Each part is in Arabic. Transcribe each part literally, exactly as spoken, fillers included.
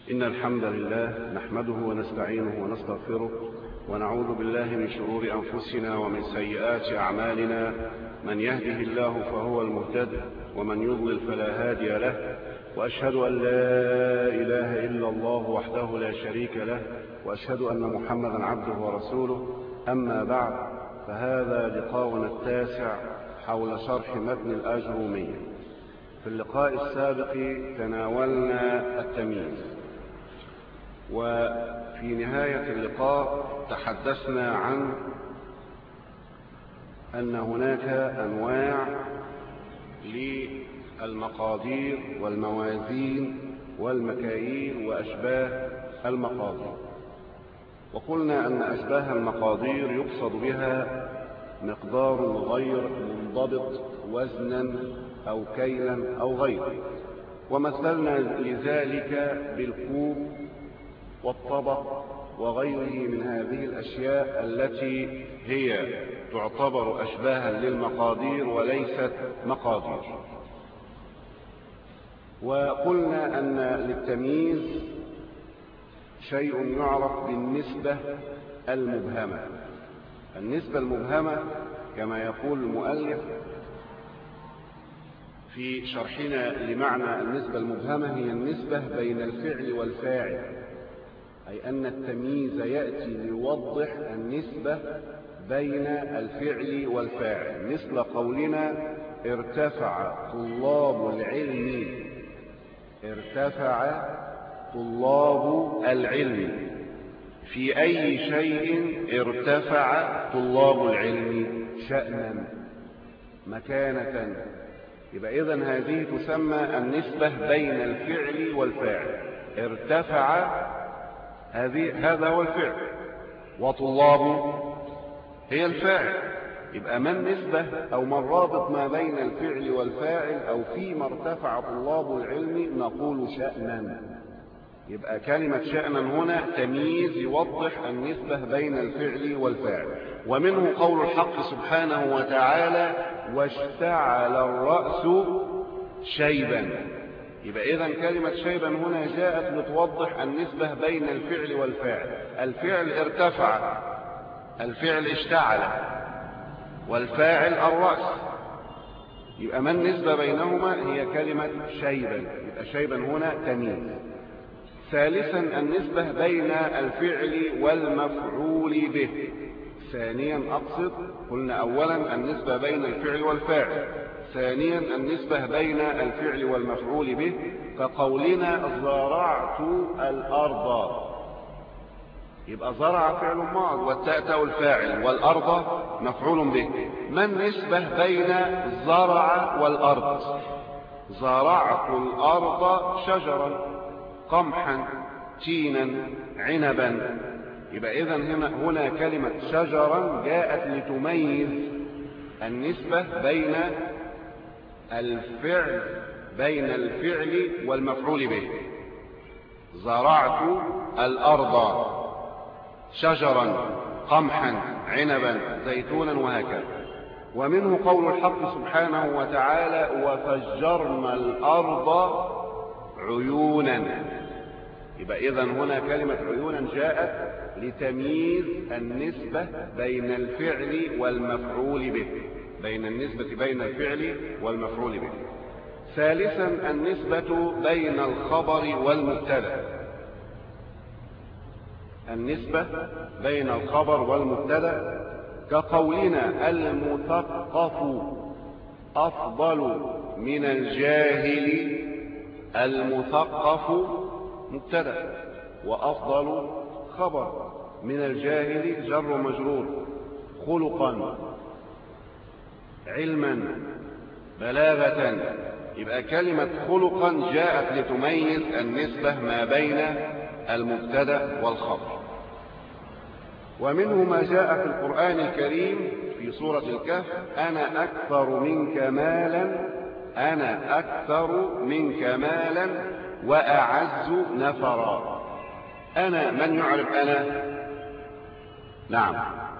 إن الحمد لله نحمده ونستعينه ونستغفره ونعوذ بالله من شرور أنفسنا ومن سيئات أعمالنا. من يهده الله فهو المهتد ومن يضلل فلا هادي له، وأشهد أن لا إله إلا الله وحده لا شريك له، وأشهد أن محمدا عبده ورسوله. أما بعد، فهذا لقاؤنا التاسع حول شرح متن الآجرومية. في اللقاء السابق تناولنا التمييز، وفي نهاية اللقاء تحدثنا عن أن هناك أنواع للمقادير والموازين والمكاييل وأشباه المقادير، وقلنا أن أشباه المقادير يقصد بها مقدار غير منضبط وزنا أو كيلا أو غيره، ومثلنا لذلك بالكوب والطبق وغيره من هذه الأشياء التي هي تعتبر أشباها للمقادير وليست مقادير. وقلنا أن للتمييز شيء يعرف بالنسبة المبهمة. النسبة المبهمة كما يقول المؤلف في شرحنا لمعنى النسبة المبهمة هي النسبة بين الفعل والفاعل، أي أن التمييز يأتي ليوضح النسبة بين الفعل والفاعل، مثل قولنا ارتفع طلاب العلم. ارتفع طلاب العلم، في أي شيء ارتفع طلاب العلم؟ شأنا، مكانة. يبقى إذن هذه تسمى النسبة بين الفعل والفاعل. ارتفع هذه هذا هو الفعل، وطلاب هي الفاعل. يبقى ما النسبة أو ما الرابط ما بين الفعل والفاعل أو فيما ارتفع طلاب العلم؟ نقول شأنا. يبقى كلمة شأنا هنا تمييز يوضح النسبة بين الفعل والفاعل. ومنه قول الحق سبحانه وتعالى واشتعل الرأس شيبا. يبقى إذن كلمة شيبا هنا جاءت لتوضح النسبة بين الفعل والفاعل. الفعل ارتفع، الفعل اشتعل، والفاعل الرأس. يبقى ما النسبة بينهما؟ هي كلمة شيبا. يبقى شيبا هنا تمييز. ثالثا النسبة بين الفعل والمفعول به. ثانيا أقصد، قلنا أولا النسبة بين الفعل والفاعل، ثانيا النسبة بين الفعل والمفعول به، كقولنا زرعت الأرض. يبقى زرع فعل ماض والتاء الفاعل والأرض مفعول به. ما النسبة بين زرع والأرض؟ زرعت الأرض شجرا، قمحا، تينا، عنبا. يبقى إذن هنا, هنا كلمة شجرا جاءت لتميز النسبة بين الفعل بين الفعل والمفعول به. زرعت الأرض شجرا، قمحا، عنبا، زيتونا، وهكذا. ومنه قول الحق سبحانه وتعالى وفجرنا الأرض عيونا. يبقى إذن هنا كلمة عيونا جاءت لتمييز النسبة بين الفعل والمفعول به، بين النسبة بين الفعل والمفعول به. ثالثا النسبة بين الخبر والمبتدا. النسبة بين الخبر والمبتدا كقولنا المثقف أفضل من الجاهل. المثقف مبتدا وأفضل خبر، من الجاهل جر مجرور، خلقا، علما، بلاغة. يبقى كلمة خلقا جاءت لتميز النسبة ما بين المبتدا والخبر. ومنه ما جاء في القرآن الكريم في سورة الكهف أنا أكثر منك مالا، أنا أكثر منك مالا وأعز نفرا. أنا، من يعرف أنا؟ نعم،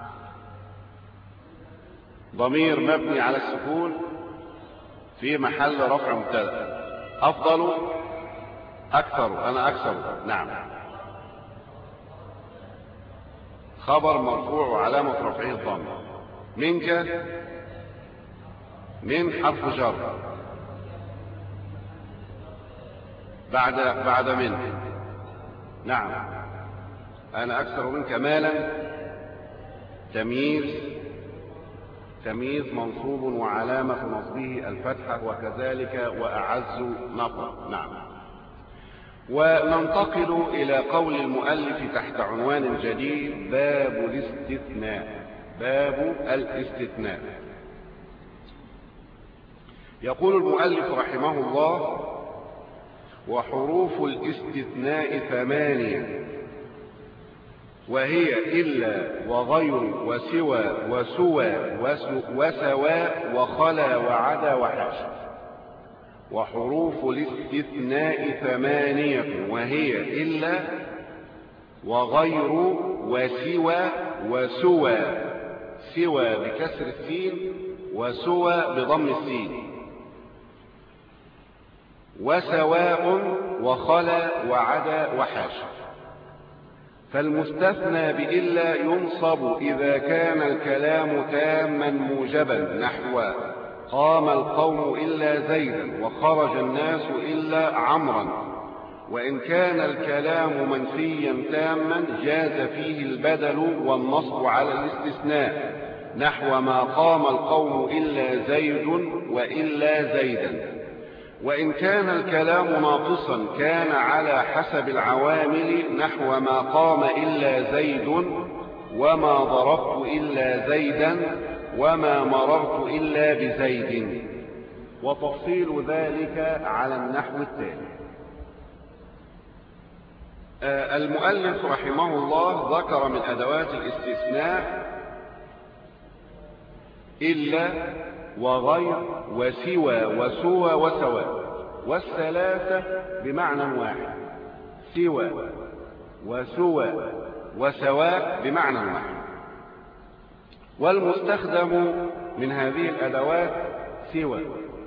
ضمير مبني على السكون في محل رفع مبتدا. أفضل أكثر، أنا أكثر. نعم. خبر مرفوع وعلامة رفعه الضم. منك من حرف جر بعد بعد من. نعم. أنا أكثر منك مالا تمييز تمييز منصوب وعلامة نصبه الفتحة، وكذلك وأعز نفر. نعم. وننتقل إلى قول المؤلف تحت عنوان جديد: باب الاستثناء. باب الاستثناء. يقول المؤلف رحمه الله: وحروف الاستثناء ثمانية، وهي إلا وغير وسوى وسوى وسواء وخلا وعدا وحاشا. وحروف الاستثناء ثمانية، وهي إلا وغير وسوى وسوى، سوى بكسر السين وسوى بضم السين، وسواء وخلا وعدا وحاشا. فالمستثنى بإلا ينصب إذا كان الكلام تاما موجبا، نحو قام القوم إلا زيدا وخرج الناس إلا عمرا. وإن كان الكلام منفيا تاما جاز فيه البدل والنصب على الاستثناء، نحو ما قام القوم إلا زيد وإلا زيدا. وإن كان الكلام ناقصا كان على حسب العوامل، نحو ما قام إلا زيد وما ضربت إلا زيدا وما مررت إلا بزيد. وتفصيل ذلك على النحو التالي. آه المؤلف رحمه الله ذكر من أدوات الاستثناء إلا وغير وسوى وسوى وسواء، والثلاثة بمعنى واحد، سوى وسوى وسواء بمعنى واحد. والمستخدم من هذه الأدوات سوى.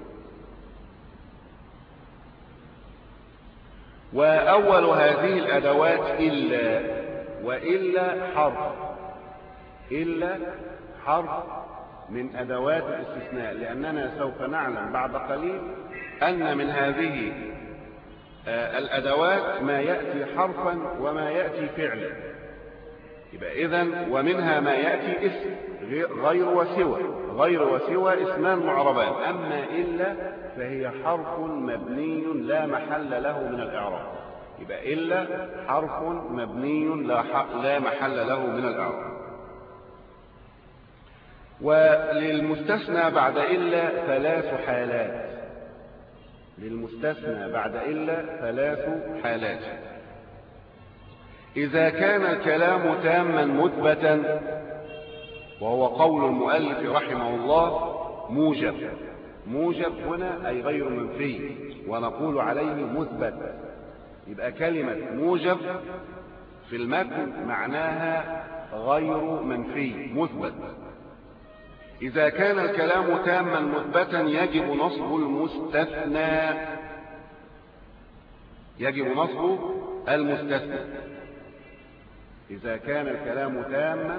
وأول هذه الأدوات إلا، وإلا حرف، إلا حرف من أدوات الاستثناء، لأننا سوف نعلم بعد قليل أن من هذه الأدوات ما يأتي حرفا وما يأتي فعلا. يبقى إذن ومنها ما يأتي اسم غير وسوى. غير وسوى اسمان معربان، أما إلا فهي حرف مبني لا محل له من الإعراب. يبقى إلا حرف مبني لا محل له من الإعراب. وللمستثنى بعد إلا ثلاث حالات. للمستثنى بعد إلا ثلاث حالات: إذا كان الكلام تاما مثبتا، وهو قول المؤلف رحمه الله موجب. موجب هنا أي غير منفي، ونقول عليه مثبت. يبقى كلمة موجب في المتن معناها غير منفي، مثبت. إذا كان الكلام تاما مثبتا يجب نصب المستثنى، يجب نصب المستثنى. إذا كان الكلام تاما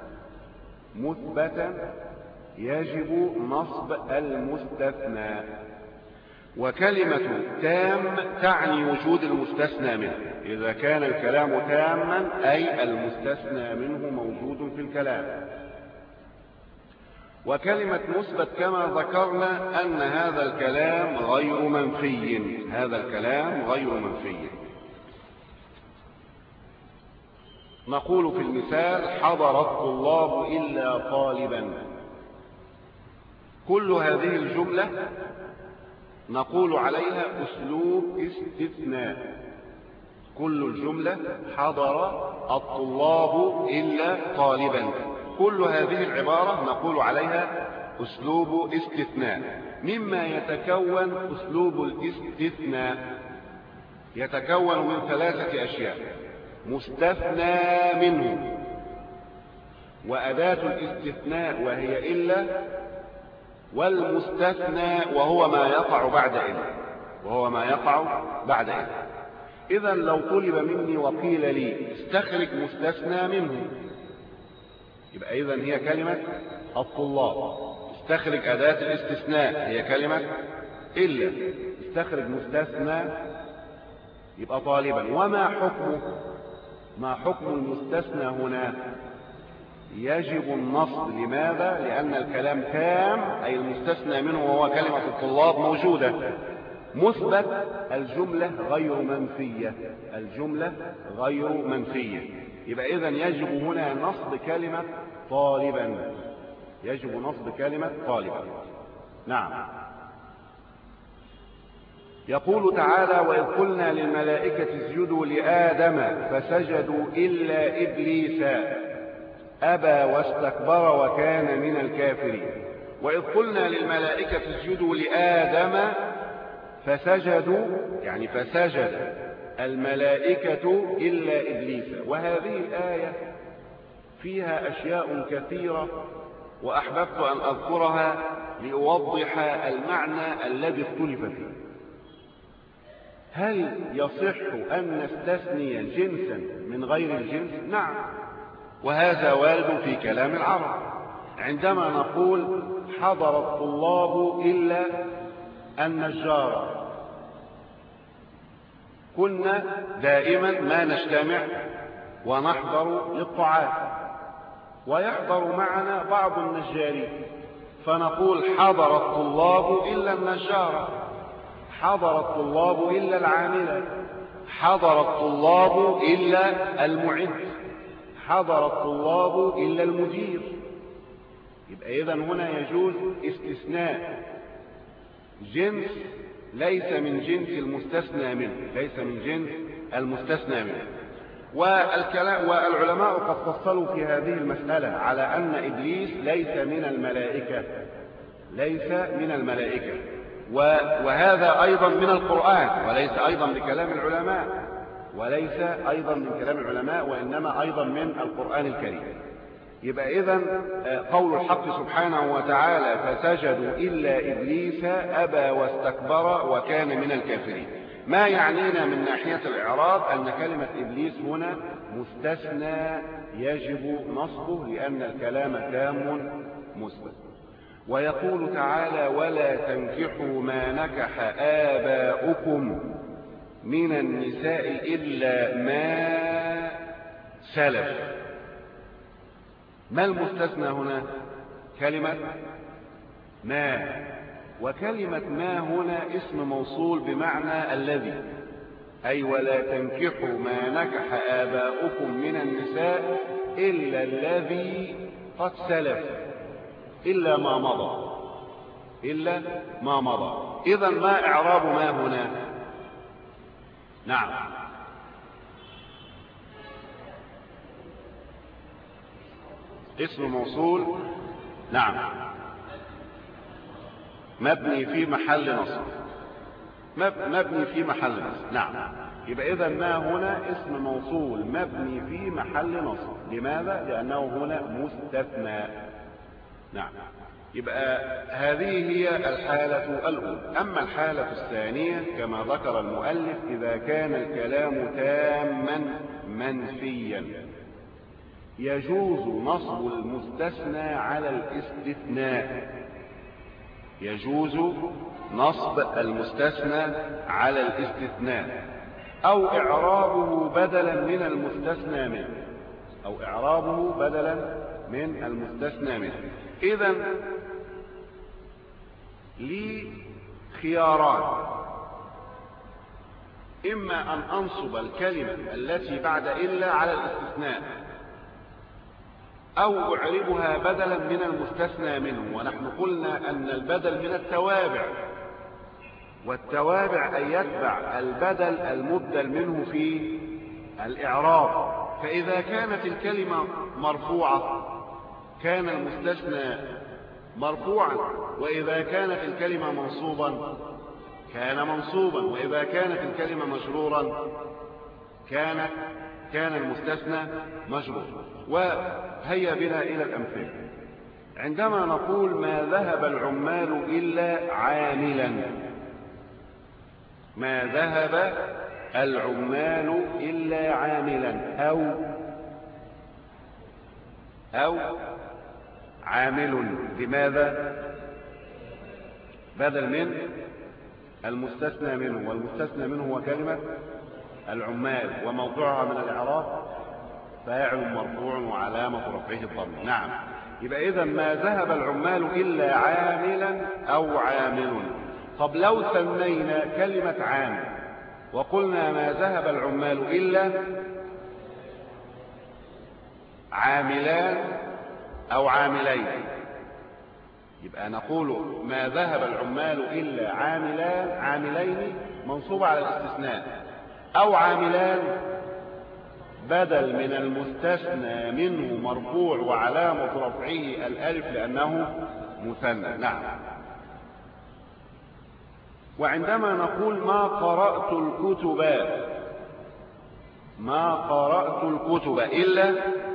مثبتا يجب نصب المستثنى. وكلمة تام تعني وجود المستثنى منه. إذا كان الكلام تاما أي المستثنى منه موجود في الكلام. وكلمة مثبت كما ذكرنا أن هذا الكلام غير منفي، هذا الكلام غير منفي. نقول في المثال: حضر الطلاب إلا طالبا. كل هذه الجملة نقول عليها أسلوب استثناء. كل الجملة حضر الطلاب إلا طالبا، كل هذه العبارة نقول عليها أسلوب استثناء. مما يتكون أسلوب الاستثناء يتكون من ثلاثة أشياء: مستثنى منه، وأداة الاستثناء وهي إلا، والمستثنى وهو ما يقع بعد إلا، وهو ما يقع بعد إلا. إذا لو طلب مني وقيل لي استخرج مستثنى منه، يبقى إذا هي كلمة الطلاب. استخرج أداة الاستثناء هي كلمة إلا. استخرج مستثنى يبقى طالبا. وما حكمه؟ ما حكم المستثنى هنا؟ يجب النصب. لماذا؟ لأن الكلام تام، أي المستثنى منه وهو كلمة الطلاب موجودة. مثبت، الجملة غير منفية، الجملة غير منفية. يبقى إذن يجب هنا نصب كلمة طالبا، يجب نصب كلمة طالبا. نعم. يقول تعالى: وإذ قلنا للملائكة اسجدوا لآدم فسجدوا إلا إبليس أبى واستكبر وكان من الكافرين. وإذ قلنا للملائكة اسجدوا لآدم فسجدوا، يعني فسجد الملائكة إلا إبليس. وهذه الآية فيها أشياء كثيرة وأحببت أن أذكرها لأوضح المعنى الذي اختلف فيه. هل يصح أن نستثني جنسا من غير الجنس؟ نعم، وهذا وارد في كلام العرب. عندما نقول حضر الطلاب إلا النجار، كنا دائما ما نجتمع ونحضر للطعام، ويحضر معنا بعض النجارين، فنقول حضر الطلاب إلا النجار، حضر الطلاب إلا العاملة، حضر الطلاب إلا المعد، حضر الطلاب إلا المدير. يبقى إذن هنا يجوز استثناء جنس ليس من جنس المستثنى منه، ليس من جنس المستثنى منه. والكلام والعلماء قد فصلوا في هذه المسألة على أن إبليس ليس من الملائكة، ليس من الملائكة، وهذا أيضا من القرآن، وليس أيضا بكلام العلماء، وليس أيضا من كلام العلماء، وإنما أيضا من القرآن الكريم. يبقى إذن قول الحق سبحانه وتعالى فسجدوا إلا إبليس أبى واستكبر وكان من الكافرين. ما يعنينا من ناحية الإعراب أن كلمة إبليس هنا مستثنى يجب نصبه، لأن الكلام تام مثبت. ويقول تعالى ولا تنكحوا ما نكح آباؤكم من النساء إلا ما سلف. ما المستثنى هنا؟ كلمة ما. وكلمة ما هنا اسم موصول بمعنى الذي، أي ولا تنكحوا ما نكح آباؤكم من النساء إلا الذي قد سلف، إلا ما مضى، إلا ما مضى. إذن ما إعراب ما هنا؟ نعم، اسم موصول. نعم، مبني في محل نصب، مبني في محل نصب. نعم. يبقى إذا ما هنا اسم موصول مبني في محل نصب. لماذا؟ لأنه هنا مستثنى. نعم. يبقى هذه هي الحالة الأولى. أما الحالة الثانية كما ذكر المؤلف إذا كان الكلام تاما منفيا يجوز نصب المستثنى على الاستثناء، يجوز نصب المستثنى على الاستثناء، أو إعرابه بدلا من المستثنى منه، أو إعرابه بدلا من المستثنى منه. إذن لي خياران: إما أن أنصب الكلمة التي بعد إلا على الاستثناء، أو أعربها بدلا من المستثنى منه. ونحن قلنا أن البدل من التوابع، والتوابع أن يتبع البدل المبدل منه في الإعراب. فإذا كانت الكلمة مرفوعة كان المستثنى مرفوعا، وإذا كانت الكلمة منصوبا كان منصوبا، وإذا كانت الكلمة مجرورا كان كان المستثنى مجرور. وهيا بنا إلى الأمثلة. عندما نقول ما ذهب العمال إلا عاملا، ما ذهب العمال إلا عاملا أو أو عامل. لماذا؟ بدل من المستثنى منه، والمستثنى منه هو كلمة العمال، وموضوعها من الإعراب فاعل مرفوع وعلامة رفعه الضمير. نعم، يبقى إذا ما ذهب العمال إلا عاملا أو عامل. طب لو ثنينا كلمة عامل وقلنا ما ذهب العمال إلا عاملان أو عاملين، يبقى نقول ما ذهب العمال إلا عاملان عاملين منصوبة على الاستثناء، أو عاملان بدل من المستثنى منه مرفوع وعلامة رفعه الألف لأنه مثنى. نعم. وعندما نقول ما قرأت الكتب، ما قرأت الكتب إلا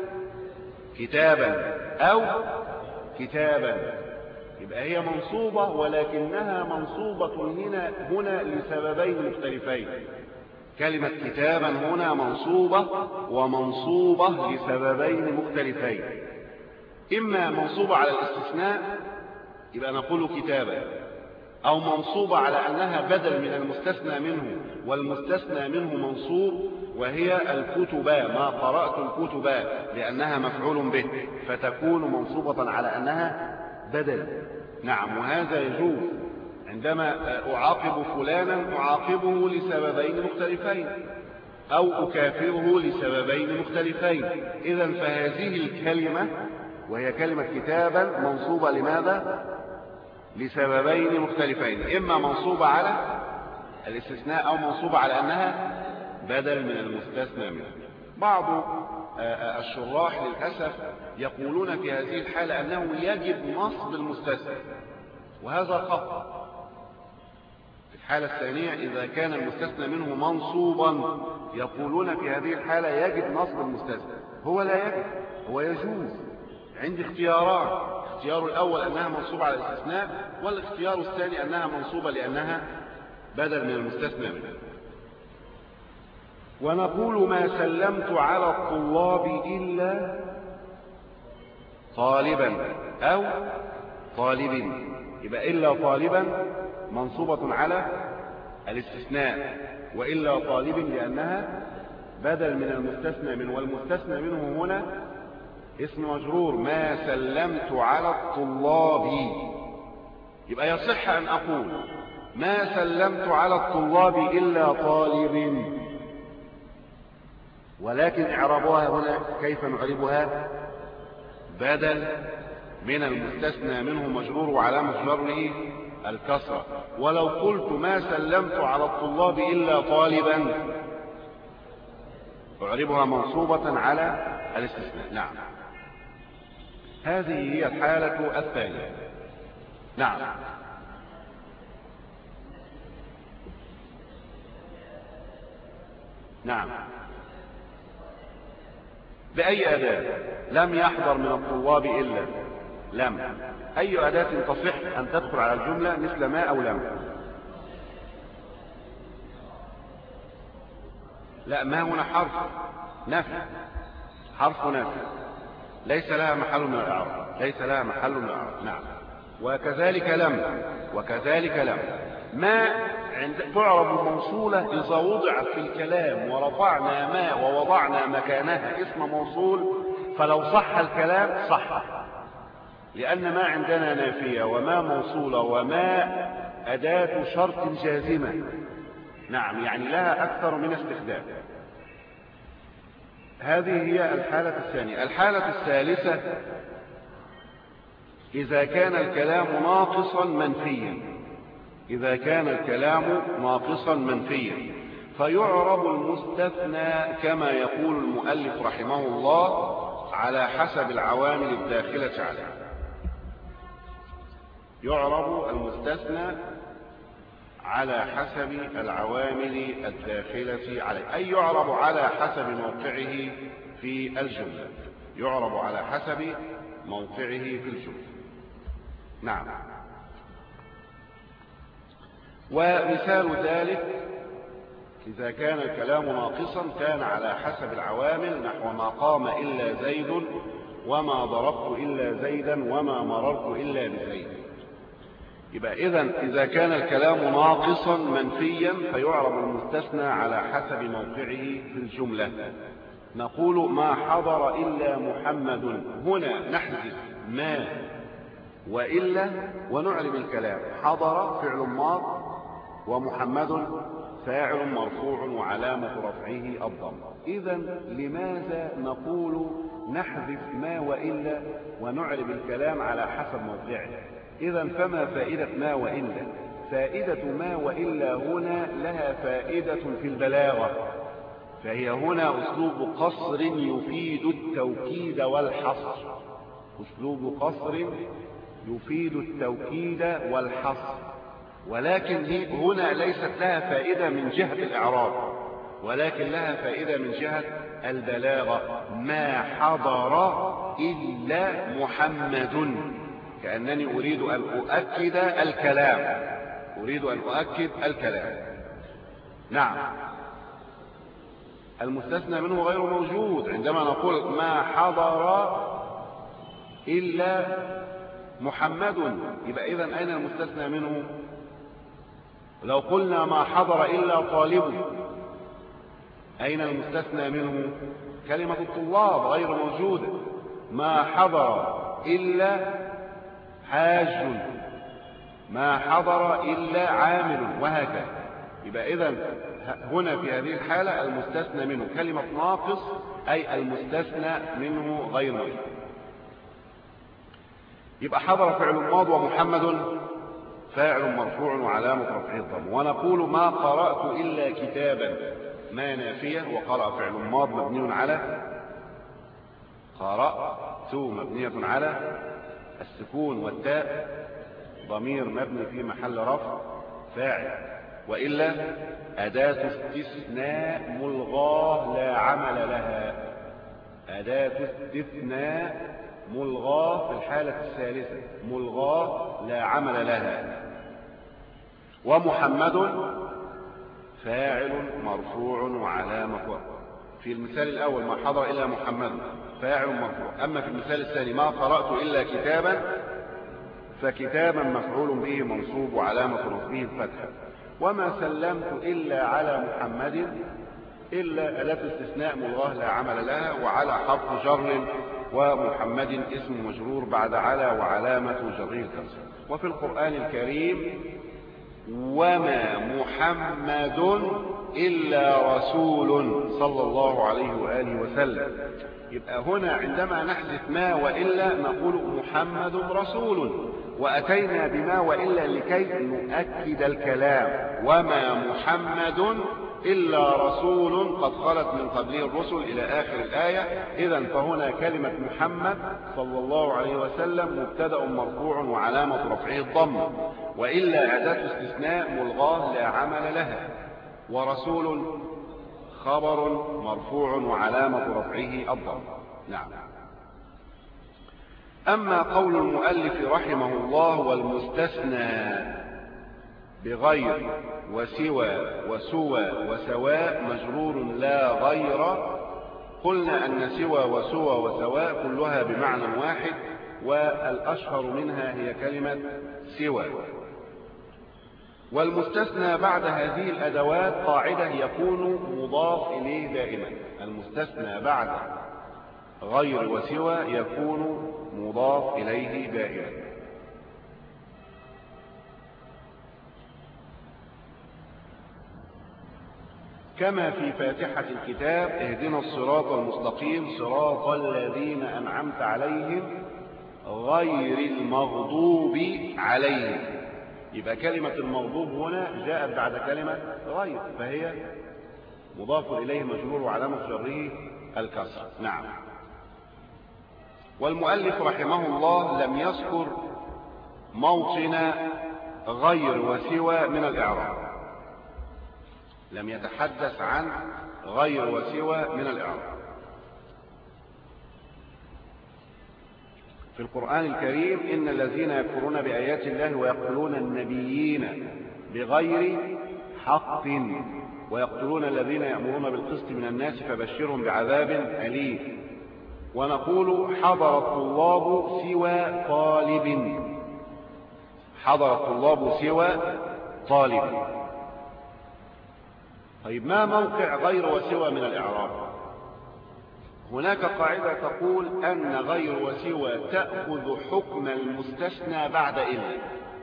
كتابا أو كتابا، يبقى هي منصوبة، ولكنها منصوبة هنا هنا لسببين مختلفين. كلمة كتابا هنا منصوبة ومنصوبة لسببين مختلفين، إما منصوبة على الاستثناء يبقى نقول كتابا، أو منصوبة على أنها بدل من المستثنى منه، والمستثنى منه منصوب وهي الكتب، ما قرأت الكتب لأنها مفعول به فتكون منصوبة على أنها بدل. نعم، وهذا يجوز عندما أعاقب فلانا أعاقبه لسببين مختلفين أو أكافره لسببين مختلفين. إذن فهذه الكلمة وهي كلمة كتابا منصوبة لماذا؟ لسببين مختلفين، إما منصوبة على الاستثناء أو منصوبة على أنها بدل من المستثنى منه. بعض الشراح للأسف يقولون في هذه الحالة أنه يجب نصب المستثنى، وهذا خطأ. في الحالة الثانية إذا كان المستثنى منه منصوبا يقولون في هذه الحالة يجب نصب المستثنى. هو لا يجب، هو يجوز. عندي اختياران، الاختيار الأول أنها منصوبة على الاستثناء، والاختيار الثاني أنها منصوبة لأنها بدل من المستثنى منه. ونقول ما سلمت على الطلاب إلا طالبا أو طالب، يبقى إلا طالبا منصوبة على الاستثناء، وإلا طالب لأنها بدل من المستثنى منه، والمستثنى منه هنا اسم مجرور. ما سلمت على الطلاب، يبقى يصح أن أقول ما سلمت على الطلاب إلا طالب، ولكن إعرابها هنا كيف نعربها؟ بدل من المستثنى منه مجرور وعلامة جره الكسرة. ولو قلت ما سلمت على الطلاب إلا طالبا أعربها منصوبة على الاستثناء. نعم، هذه هي الحالة الثانية. نعم. نعم، بأي أداة؟ لم يحضر من الطلاب إلا لم. أي أداة تصح أن تدخل على الجملة مثل ما أو لم؟ لا، ما هنا حرف نفي، حرف نفي ليس لها محل من الإعراب، ليس لها محل من الإعراب. نعم، وكذلك لم، وكذلك لم. ما عند تعرب موصولة إذا وضعت في الكلام ورفعنا ما ووضعنا مكانها اسم موصول، فلو صح الكلام صح، لأن ما عندنا نافية وما موصولة وما أداة شرط جازمة. نعم، يعني لها أكثر من استخدام. هذه هي الحالة الثانية. الحالة الثالثة إذا كان الكلام ناقصا منفيا، إذا كان الكلام ناقصا منفيا فيعرب المستثنى كما يقول المؤلف رحمه الله على حسب العوامل الداخلة عليه. يعرب المستثنى على حسب العوامل الداخلة عليه، أي يعرب على حسب موقعه في الجملة، يعرب على حسب موقعه في الجملة. نعم. ومثال ذلك إذا كان الكلام ناقصا كان على حسب العوامل، نحو ما قام إلا زيد، وما ضربت إلا زيدا، وما مررت إلا بزيد. يبقى إذن إذا كان الكلام ناقصا منفيا فيعرب المستثنى على حسب موقعه في الجملة. نقول ما حضر إلا محمد، هنا نحذف ما وإلا ونعرب الكلام. حضر فعل ماض، ومحمد فاعل مرفوع وعلامة رفعه الضم. إذن لماذا نقول نحذف ما وإلا ونعرب الكلام على حسب موقعه؟ إذن فما فائدة ما وإلا؟ فائدة ما وإلا هنا لها فائدة في البلاغة، فهي هنا أسلوب قصر يفيد التوكيد والحصر. أسلوب قصر يفيد التوكيد والحصر، ولكن هنا ليست لها فائدة من جهة الإعراب، ولكن لها فائدة من جهة البلاغة. ما حضر إلا محمد، كأنني أريد أن أؤكد الكلام، أريد أن أؤكد الكلام. نعم، المستثنى منه غير موجود. عندما نقول ما حضر إلا محمد، يبقى إذن أين المستثنى منه؟ لو قلنا ما حضر إلا طالب، أين المستثنى منه؟ كلمة الطلاب غير موجودة. ما حضر إلا حاج، ما حضر إلا عامل، وهكذا. يبقى إذن هنا في هذه الحالة المستثنى منه كلمة ناقص، أي المستثنى منه غير موجود. يبقى حضر فعل ماض، ومحمد فاعل مرفوع وعلامة رفعه الضم. ونقول ما قرأت إلا كتابا، ما نافية، وقرأ فعل ماض مبني على قرأت مبنية على السكون، والتاء ضمير مبني في محل رفع فاعل. وإلا أداة استثناء ملغاة لا عمل لها، أداة استثناء ملغاة في الحالة الثالثة، ملغاة لا عمل لها. ومحمد فاعل مرفوع وعلامة، في المثال الأول ما حضر إلا محمد فاعل مرفوع. أما في المثال الثاني ما قرأت إلا كتابا، فكتابا مفعول به منصوب وعلامة رفعه الفتحة. وما سلمت إلا على محمد، إلا أداة استثناء ملغاة لا عمل لها، وعلى حرف جر، ومحمد اسم مجرور بعد على وعلامة جره الكسر. وفي القرآن الكريم وما محمد إلا رسول صلى الله عليه وآله وسلم. يبقى هنا عندما نحذف ما وإلا نقول محمد رسول، وأتينا بما وإلا لكي نؤكد الكلام. وما محمد إلا رسول قد خلت من قبله الرسل إلى آخر الآية. إذن فهنا كلمة محمد صلى الله عليه وسلم مبتدأ مرفوع وعلامة رفعه الضم، وإلا أداة استثناء ملغاة لا عمل لها. ورسول خبر مرفوع وعلامة رفعه الضم. نعم. أما قول المؤلف رحمه الله والمستثنى بغير وسوى وسوى وسواء مجرور لا غير، قلنا أن سوى وسوى وسواء كلها بمعنى واحد، والأشهر منها هي كلمة سوى. والمستثنى بعد هذه الأدوات قاعدة يكون مضاف إليه دائما. المستثنى بعد غير وسوى يكون مضاف إليه دائما. كما في فاتحة الكتاب اهدنا الصراط المستقيم صراط الذين أنعمت عليهم غير المغضوب عليهم. يبقى كلمة المغضوب هنا جاءت بعد كلمة غير، فهي مضاف إليه مجرور وعلامة جره الكسر. نعم. والمؤلف رحمه الله لم يذكر موطن غير وسوى من الإعراب، لم يتحدث عن غير وسوى من الإعراب. في القرآن الكريم إن الذين يكفرون بآيات الله ويقتلون النبيين بغير حق ويقتلون الذين يأمرون بالقسط من الناس فبشرهم بعذاب أليم. ونقول حضر الطلاب سوى طالب، حضر الطلاب سوى طالب. طيب ما موقع غير وسوى من الإعراب؟ هناك قاعدة تقول أن غير وسوى تأخذ حكم المستثنى بعد إلا.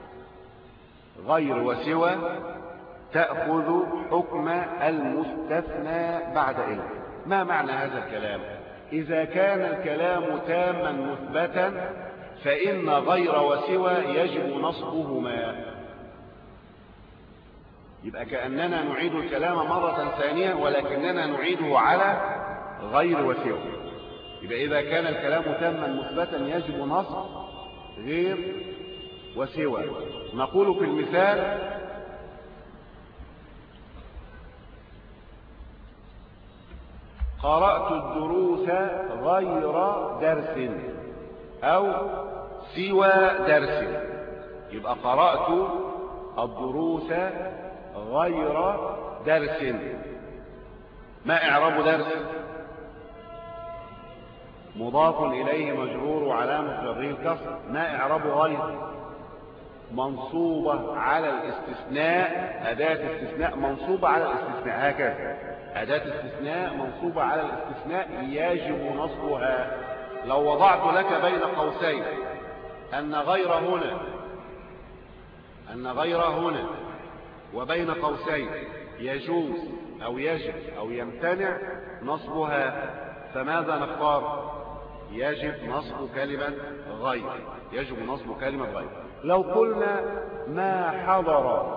غير وسوى تأخذ حكم المستثنى بعد إلا. ما معنى هذا الكلام؟ إذا كان الكلام تاما مثبتا فإن غير وسوى يجب نصبهما. يبقى كأننا نعيد الكلام مرة ثانية ولكننا نعيده على غير وسوى. يبقى إذا كان الكلام تاما مثبتا يجب نصب غير وسوى. نقول في المثال قرأت الدروس غير درس أو سوى درس. يبقى قرأت الدروس غير درس. ما إعراب درس؟ مضاف إليه مجرور وعلامة جره الكسر. ما إعراب غير؟ منصوبة على الاستثناء، أداة استثناء منصوبة على الاستثناء. هكذا أداة استثناء منصوبة على الاستثناء يجب نصبها. لو وضعت لك بين قوسين أن غير هنا أن غير هنا وبين قوسين يجوز أو يجب أو يمتنع نصبها، فماذا نختار؟ يجب نصب كلمة غير. يجب نصب كلمة غير. لو قلنا ما حضر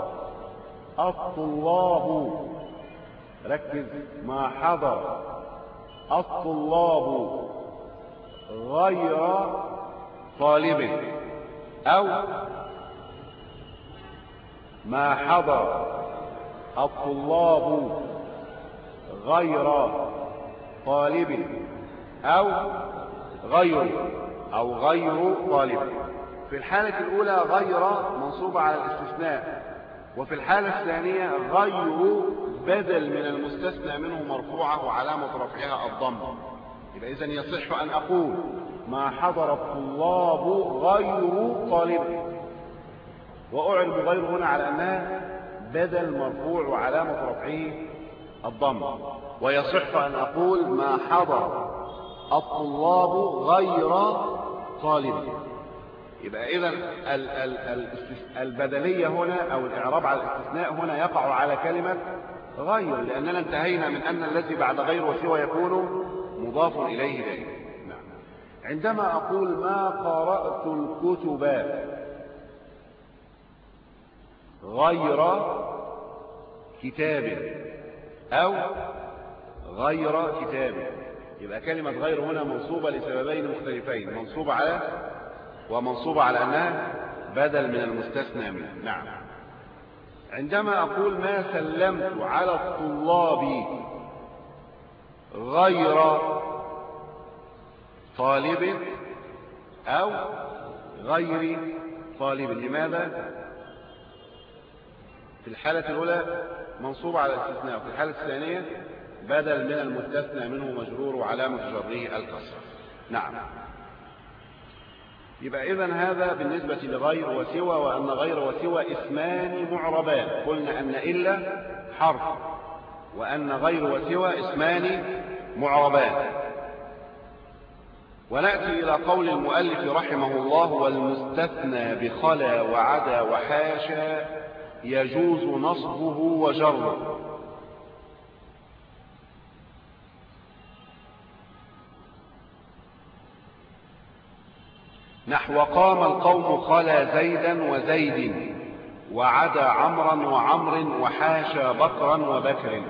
الطلاب، ركز، ما حضر الطلاب غير طالب، أو ما حضر الطلاب غير طالب، أو غير أو غير طالب. في الحالة الأولى غير منصوبة على الاستثناء، وفي الحالة الثانية غير بدل من المستثنى منه مرفوعة وعلامة رفعها الضمة. يبقى إذن يصح أن أقول ما حضر الطلاب غير طالب، وأعرب غير هنا على أنها بدل مرفوع وعلامة رفعه الضمة. ويصح أن أقول ما حضر الطلاب غير طالب. يبقى إذن البدلية هنا أو الإعراب على الاستثناء هنا يقع على كلمة غير، لأننا انتهينا من أن الذي بعد غير وسوى يكون مضاف إليه دائما. نعم. عندما أقول ما قرأت الكتب غير كتاب أو غير كتاب، يبقى كلمة غير هنا منصوبة لسببين مختلفين، منصوبة على ومنصوبة على أنها بدل من المستثنى منه. نعم. عندما أقول ما سلمت على الطلاب غير طالب أو غير طالب، لماذا؟ في الحالة الأولى منصوبة على الاستثناء، وفي الحالة الثانية بدل من المستثنى منه مجرور وعلامة جره الكسر. نعم. يبقى إذن هذا بالنسبة لغير وسوى، وأن غير وسوى اسمان معربان. قلنا أن إلا حرف، وأن غير وسوى اسمان معربان. ونأتي إلى قول المؤلف رحمه الله: والمستثنى بخلا وعدا وحاشا يجوز نصبه وجره. نحو قام القوم خلا زيدا وزيد وعدا عمرا وعمر وحاشا بكرا وبكر.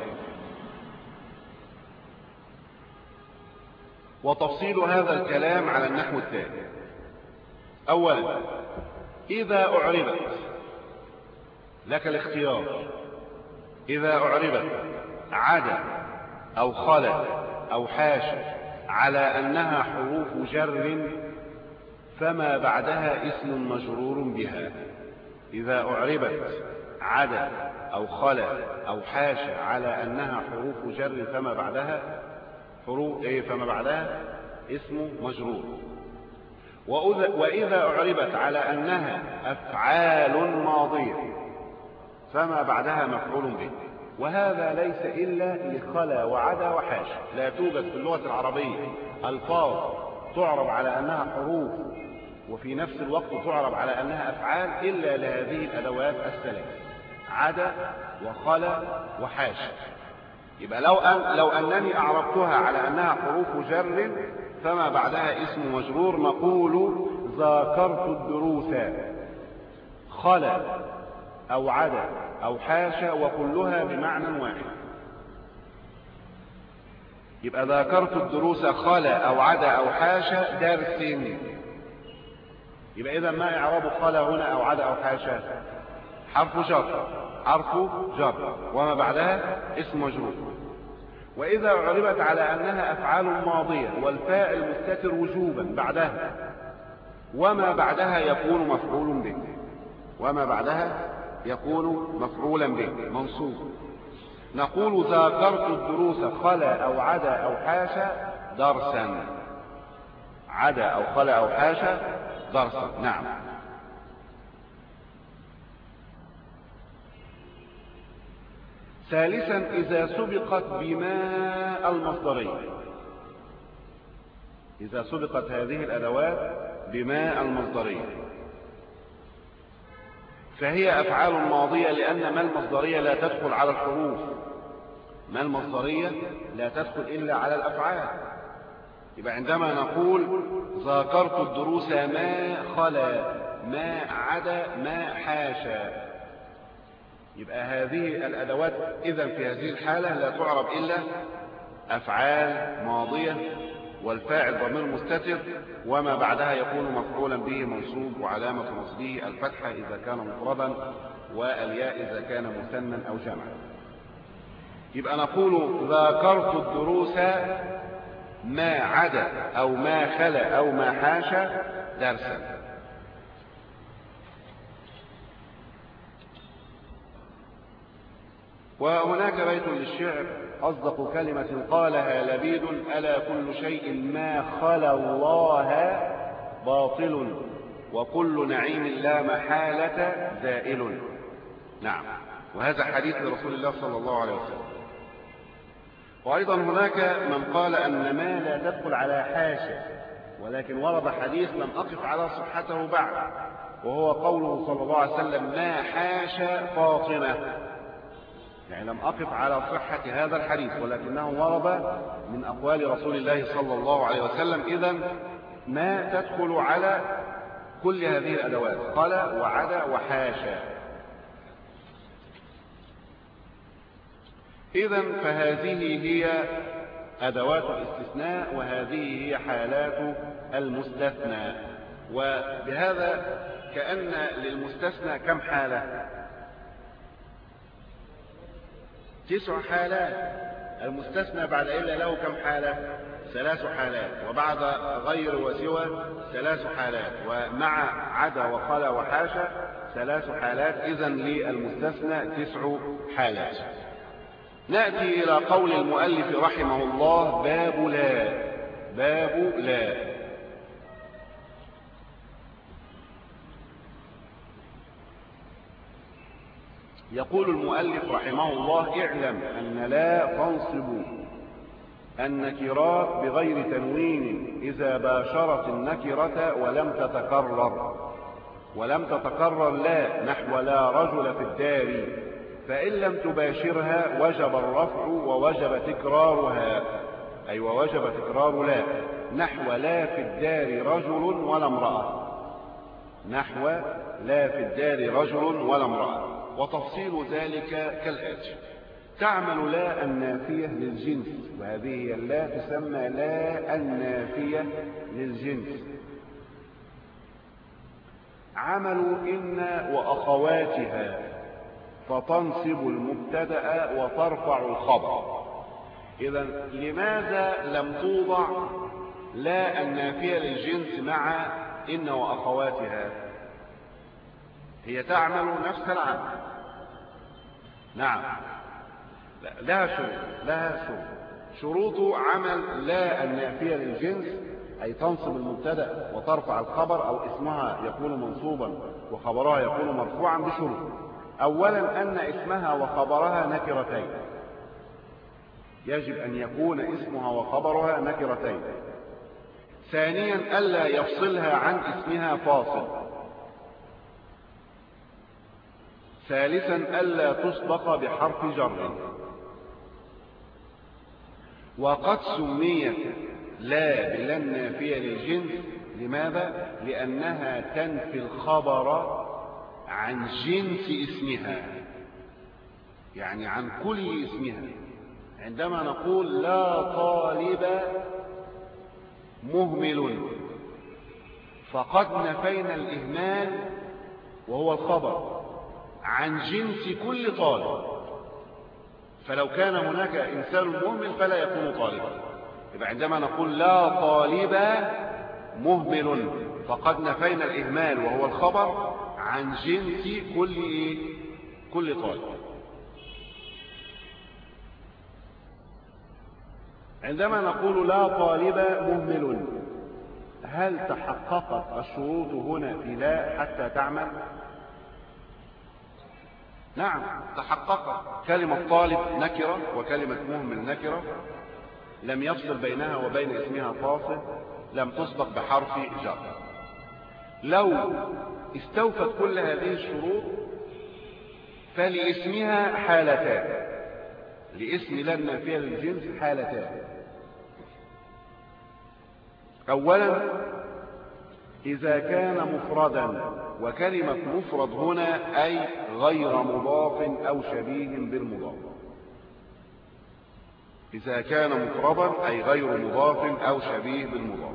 وتفصيل هذا الكلام على النحو التالي: أولا، إذا أعربت لك الاختيار، إذا أعربت عدا أو خلا أو حاشا على أنها حروف جر فما بعدها اسم مجرور بها. إذا أعربت عدا أو خلا أو حاشا على أنها حروف جر فما بعدها حروف إيه فما بعدها اسم مجرور. وإذا أعربت على أنها أفعال ماضية فما بعدها مفعول به. وهذا ليس إلا لخلا وعدا وحاشا. لا توجد في اللغة العربية ألفاظ تعرب على أنها حروف وفي نفس الوقت تعرب على أنها أفعال إلا لهذه الأدوات الثلاث: عدا وخلا وحاشا. يبقى لو أن لو أنني أعربتها على أنها حروف جر فما بعدها اسم مجرور، نقول ذاكرت الدروس خلا أو عدا أو حاشا وكلها بمعنى واحد. يبقى ذاكرت الدروس خلا أو عدا أو حاشا درس. يبقى إذا ما إعراب خلا هنا أو عدا أو حاشا؟ حرف جر حرف جر وما بعدها اسم مجرور. وإذا أعربت على أنها أفعال ماضية والفاء المستتر وجوبا بعدها وما بعدها يكون مفعول به وما بعدها يكون مفعولا به منصوب، نقول ذاكرت الدروس خلا أو عدا أو حاشا درسا. عدا أو خلا أو حاشا درسا. نعم. ثالثا إذا سبقت بما المصدرية. إذا سبقت هذه الأدوات بما المصدرية فهي أفعال ماضية، لأن ما المصدرية لا تدخل على الحروف. ما المصدرية لا تدخل إلا على الأفعال. يبقى عندما نقول ذاكرت الدروس ما خلا ما عدا ما حاشا، يبقى هذه الأدوات إذن في هذه الحالة لا تعرب إلا أفعال ماضية والفاعل ضمير مستتر وما بعدها يكون مفعولا به منصوب وعلامة نصبه الفتحة إذا كان مفردا والياء إذا كان مثنى أو جمعا. يبقى نقول ذاكرت الدروس ما عدا أو ما خلا أو ما حاشا درسا. وهناك بيت للشعر أصدق كلمة قالها لبيد: ألا كل شيء ما خلا الله باطل وكل نعيم لا محالة زائل. نعم، وهذا حديث لرسول الله صلى الله عليه وسلم. وأيضا هناك من قال أن ما لا تدخل على حاشا، ولكن ورد حديث لم أقف على صحته بعد، وهو قوله صلى الله عليه وسلم: ما حاشا فاطمة. يعني لم أقف على صحة هذا الحديث، ولكنه ورد من أقوال رسول الله صلى الله عليه وسلم. إذن ما تدخل على كل هذه الأدوات: قال وعدا وحاشا. إذن فهذه هي أدوات الاستثناء، وهذه هي حالات المستثنى. وبهذا كأن للمستثنى كم حالة؟ تسع حالات. المستثنى بعد إلا له كم حالة؟ ثلاث حالات. وبعد غير وسوى ثلاث حالات. ومع عدا وخلا وحاشا ثلاث حالات. إذن للمستثنى تسع حالات. نأتي إلى قول المؤلف رحمه الله: باب لا. باب لا. يقول المؤلف رحمه الله: اعلم أن لا تنصب النكرات بغير تنوين إذا باشرت النكرة ولم تتكرر. ولم تتكرر لا نحو لا رجل في الدار، فإن لم تباشرها وجب الرفع ووجب تكرارها. أي أيوة ووجب تكرار لا نحو لا في الدار رجل ولا امرأة. نحو لا في الدار رجل ولا امرأة. وتفصيل ذلك كالآتي: تعمل لا النافية للجنس، وهذه هي اللا تسمى لا النافية للجنس. عمل إن وأخواتها، فتنصب المبتدأ وترفع الخبر. إذن لماذا لم توضع لا النافية للجنس مع إن وأخواتها؟ هي تعمل نفس العمل، نعم، لها شروط، لها شروط. شروط عمل لا النافية للجنس، أي تنصب المبتدأ وترفع الخبر، أو اسمها يكون منصوبا وخبرها يكون مرفوعا بشروط. أولا أن اسمها وخبرها نكرتين، يجب أن يكون اسمها وخبرها نكرتين. ثانيا ألا يفصلها عن اسمها فاصل. ثالثا ألا تسبق بحرف جر. وقد سميت لا بلا النافية للجنس، لماذا؟ لأنها تنفي الخبر عن جنس اسمها، يعني عن كل اسمها. عندما نقول لا طالب مهمل، فقد نفينا الإهمال وهو الخبر عن جنس كل طالب، فلو كان هناك إنسان مهمل فلا يكون طالبا. يبقى عندما نقول لا طالب مهمل فقد نفينا الإهمال وهو الخبر عن جنس كل كل طالب. عندما نقول لا طالب مهمل، هل تحققت الشروط هنا في لا حتى تعمل؟ نعم تحققت. كلمة طالب نكرة وكلمة مهمل نكرة، لم يفصل بينها وبين اسمها فاصل، لم تسبق بحرف جر. لو استوفت كل هذه الشروط فلاسمها حالتان، لاسم لا النافية للجنس حالتان. أولا إذا كان مفردا، وكلمة مفرد هنا أي غير مضاف أو شبيه بالمضاف. إذا كان مفردا أي غير مضاف أو شبيه بالمضاف،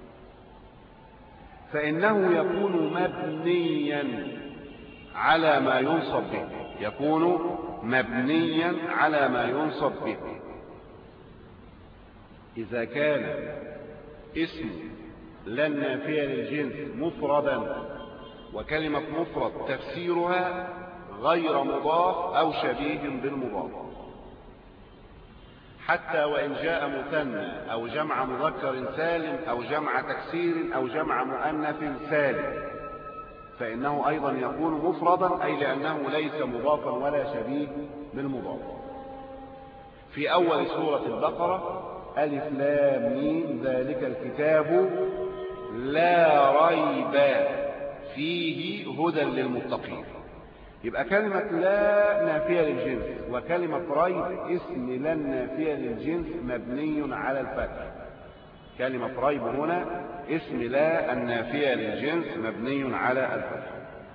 فإنه يكون مبنيا على ما ينصب به، يكون مبنيا على ما ينصب به. إذا كان اسم لا النافية للجنس مفردا، وكلمة مفرد تفسيرها غير مضاف أو شبيه بالمضاف، حتى وإن جاء مثنى أو جمع مذكر سالم أو جمع تكسير أو جمع مؤنث سالم، فإنه أيضا يكون مفردا، أي لأنه ليس مضافا ولا شبيه بالمضاف. في أول سورة البقرة ألف لام ميم ذلك الكتاب لا ريب فيه هدى للمتقين. يبقى كلمة لا نافية للجنس وكلمة ريب اسم لا النافية للجنس مبني على الفتح. كلمة ريب هنا اسم لا النافية للجنس مبني على الفتح.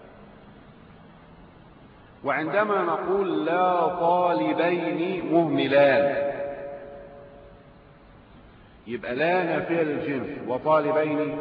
وعندما نقول لا طالبين مهملان، يبقى لا نافية للجنس وطالبين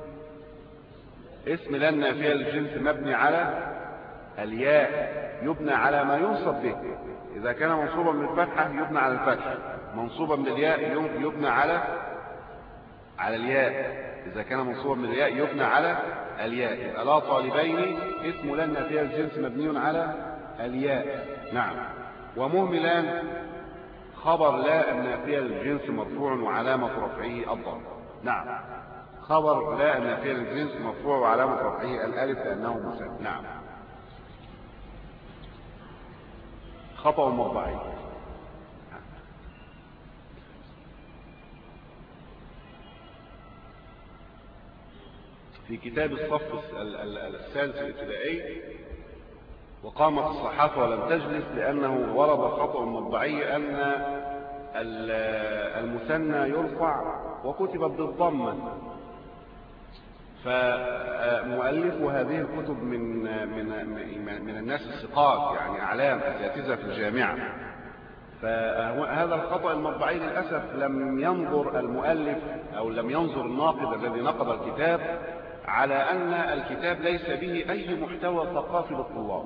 اسم لا النافية للجنس مبني على الياء، يبنى على ما ينصب به. إذا كان منصوبا بالفتحة يبنى على الفتح، منصوبا بالياء يبنى على على الياء. إذا كان منصوبا بالياء يبنى على الياء. يبقى لا طالبين اسم لا النافية للجنس مبني على الياء. نعم. ومهملان خبر لا النافية للجنس مرفوع وعلامة رفعه الضم. نعم، خبر لا النافية للجنس مرفوع وعلامة رفعه الألف لأنه مثنى. نعم. خطأ مطبعي. في كتاب الصف الثالث الابتدائي وقامت الصحافة ولم تجلس، لأنه ورد خطأ مطبعي أن المثنى يرفع وكتبت بالضمة، فمؤلف هذه الكتب من من من الناس الثقات، يعني أعلام أساتذة في الجامعة. فهذا الخطأ المطبعي للأسف لم ينظر المؤلف أو لم ينظر الناقد الذي نقد الكتاب على أن الكتاب ليس به أي محتوى ثقافي للطلاب.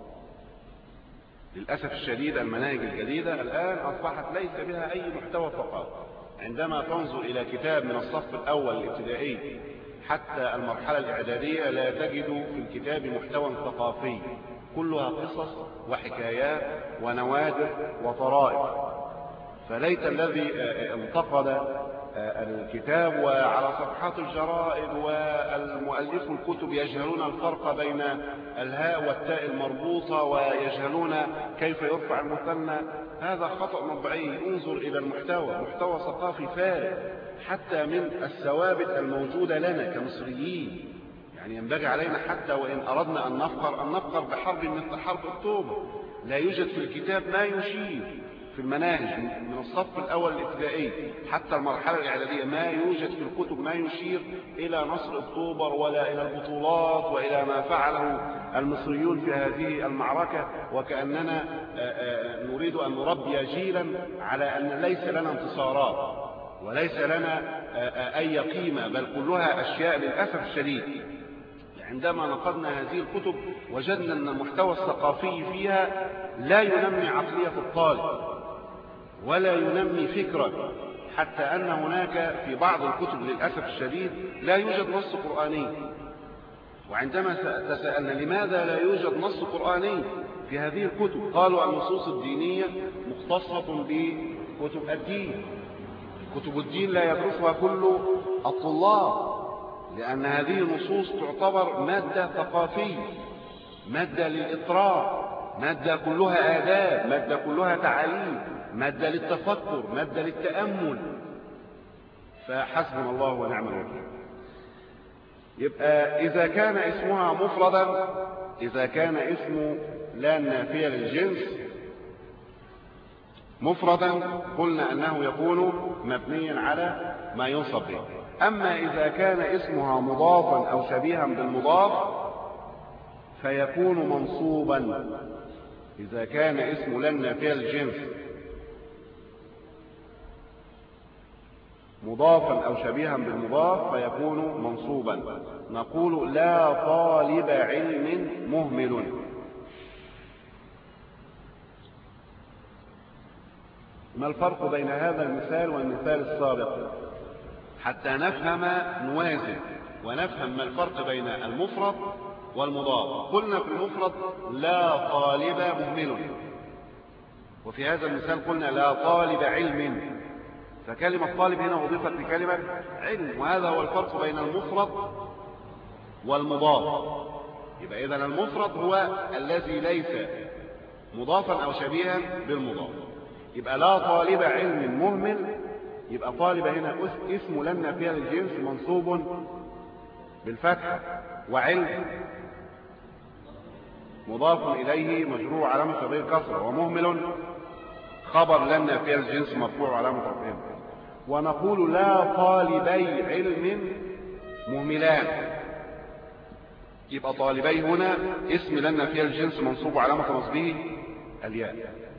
للأسف الشديد المناهج الجديدة الآن أصبحت ليس بها أي محتوى ثقافي. عندما تنظر إلى كتاب من الصف الأول الابتدائي حتى المرحلة الإعدادية لا تجد في الكتاب محتوى ثقافي، كلها قصص وحكايات ونوادر وطرائف. فليت الذي انتقد الكتاب وعلى صفحات الجرائد والمؤلف الكتب يجهلون الفرق بين الهاء والتاء المربوطة ويجهلون كيف يرفع المثنى. هذا خطأ مطبعي. انظر إلى المحتوى، محتوى ثقافي فارغ حتى من الثوابت الموجودة لنا كمصريين. يعني ينبغي علينا حتى وإن أردنا أن نفخر أن نفخر بحرب مثل حرب أكتوبر. لا يوجد في الكتاب ما يشير في المناهج من الصف الأول الابتدائي حتى المرحلة الإعدادية، ما يوجد في الكتب ما يشير إلى نصر أكتوبر ولا إلى البطولات وإلى ما فعله المصريون في هذه المعركة، وكأننا نريد أن نربي جيلا على أن ليس لنا انتصارات وليس لنا أي قيمة، بل كلها أشياء للأسف الشديد. عندما نقدنا هذه الكتب وجدنا أن المحتوى الثقافي فيها لا ينمي عقلية الطالب ولا ينمي فكرة، حتى أن هناك في بعض الكتب للأسف الشديد لا يوجد نص قرآني. وعندما تسألنا لماذا لا يوجد نص قرآني في هذه الكتب، قالوا النصوص الدينية مختصة بكتب الدين. كتب الدين لا يدرسها كل الطلاب، لأن هذه النصوص تعتبر مادة ثقافية، مادة للإطراء، مادة كلها آداب، مادة كلها تعاليم، مادة للتفكر، مادة للتأمل. فحسبنا الله ونعم الوكيل. يبقى إذا كان اسمها مفردا، إذا كان اسم لا نافية للجنس مفردا، قلنا أنه يكون مبنيا على ما ينصب به. أما إذا كان اسمها مضافا أو شبيها بالمضاف فيكون منصوبا. إذا كان اسم لا نافية للجنس مضافا أو شبيها بالمضاف فيكون منصوبا. نقول لا طالب علم مهمل. ما الفرق بين هذا المثال والمثال السابق حتى نفهم نوازن ونفهم ما الفرق بين المفرد والمضاف؟ قلنا في المفرد لا طالب مهمل، وفي هذا المثال قلنا لا طالب علم، فكلمة طالب هنا أضيفت لكلمة علم، وهذا هو الفرق بين المفرد والمضاف. يبقى إذن المفرد هو الذي ليس مضافا أو شبيها بالمضاف. يبقى لا طالب علم مهمل، يبقى طالب هنا اسم لا نافية للجنس منصوب بالفتح، وعلم مضاف إليه مجرور علامة رفعه الكسرة، ومهمل خبر لا نافية للجنس مرفوع علامة رفعه. ونقول لا طالبي علم مهملان، يبقى طالبي هنا اسم لا نافية للجنس منصوب علامة نصبه الياء.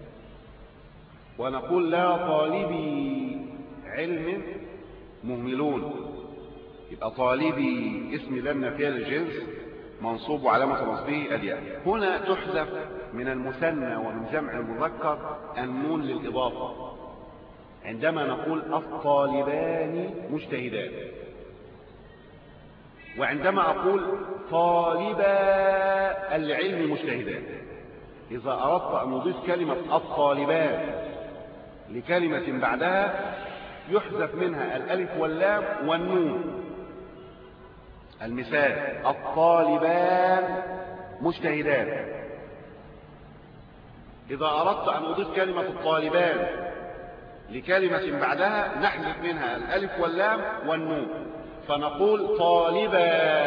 ونقول لا طالبي علم مهملون، يبقى طالبي اسم لا نافية للجنس منصوب علامة نصبه الياء. هنا تحذف من المثنى ومن جمع المذكر النون للإضافة عندما نقول الطالبان مجتهدان، وعندما أقول طالبا العلم مجتهدان. إذا أردت أن نضيف كلمة الطالبان لكلمة بعدها يحذف منها الألف واللام والنون. المثال الطالبان مجتهدان. إذا أردت أن أضيف كلمة الطالبان لكلمة بعدها نحذف منها الألف واللام والنون، فنقول طالبا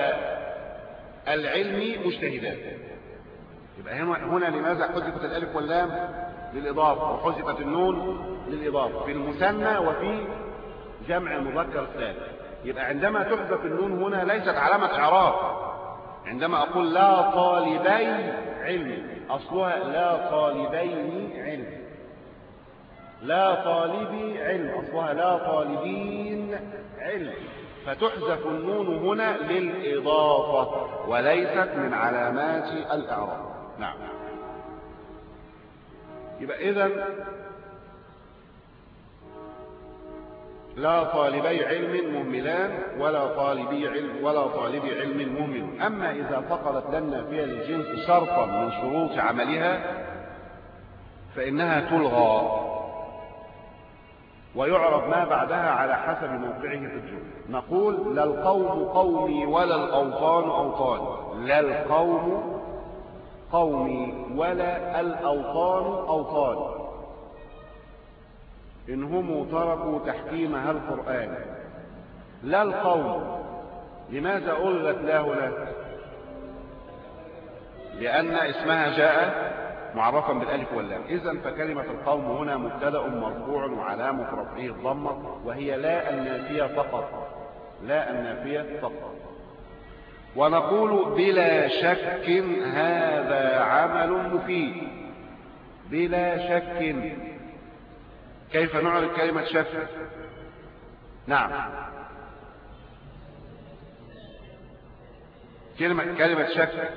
العلم مجتهدان. يبقى هنا لماذا حذفت الألف واللام؟ للإضافة، وحذفت النون للإضافة في المثنى وفي جمع المذكر الثالث. يبقى عندما تحذف النون هنا ليست علامة إعراب. عندما أقول لا طالبي علم أصلها لا طالبين علم، لا طالبي علم أصلها لا طالبين علم، فتحذف النون هنا للإضافة وليست من علامات الإعراب. نعم. يبقى إذن لا طالبي علم مهملان ولا طالبي علم ولا طالبي علم مهمل. أما إذا فقدت لن نافية للجنس شرطا من شروط عملها فإنها تلغى ويعرب ما بعدها على حسب موقعه في الجملة. نقول لا القوم قومي ولا الأوطان أوطاني. لا القوم قومي ولا الأوطان أوطاني إن هم تركوا تحكيمها القرآن. لا القوم لماذا ألغت لا هنا؟ لأن اسمها جاء معرفا بالالف واللام. إذن فكلمة القوم هنا مبتدأ مرفوع وعلامة رفعه الضمة وهي لا النافية فقط. لا النافية فقط. ونقول بلا شك هذا عمل مفيد. بلا شك. كيف نعرف كلمة شك؟ نعم كلمة كلمة شك.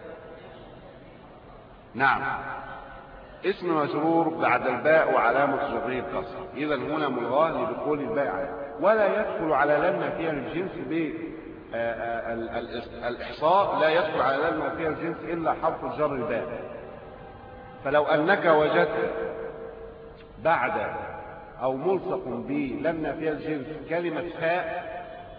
نعم اسم مجرور بعد الباء وعلامة جره الكسر. إذا هنا ملغاه لدخول الباء ولا يدخل على لن فيها الجنس بالإحصاء. لا يدخل على لن فيها الجنس إلا حرف الجر الباء. فلو أنك وجدت بعد أو ملصق بلن فيها الجنس كلمة فاء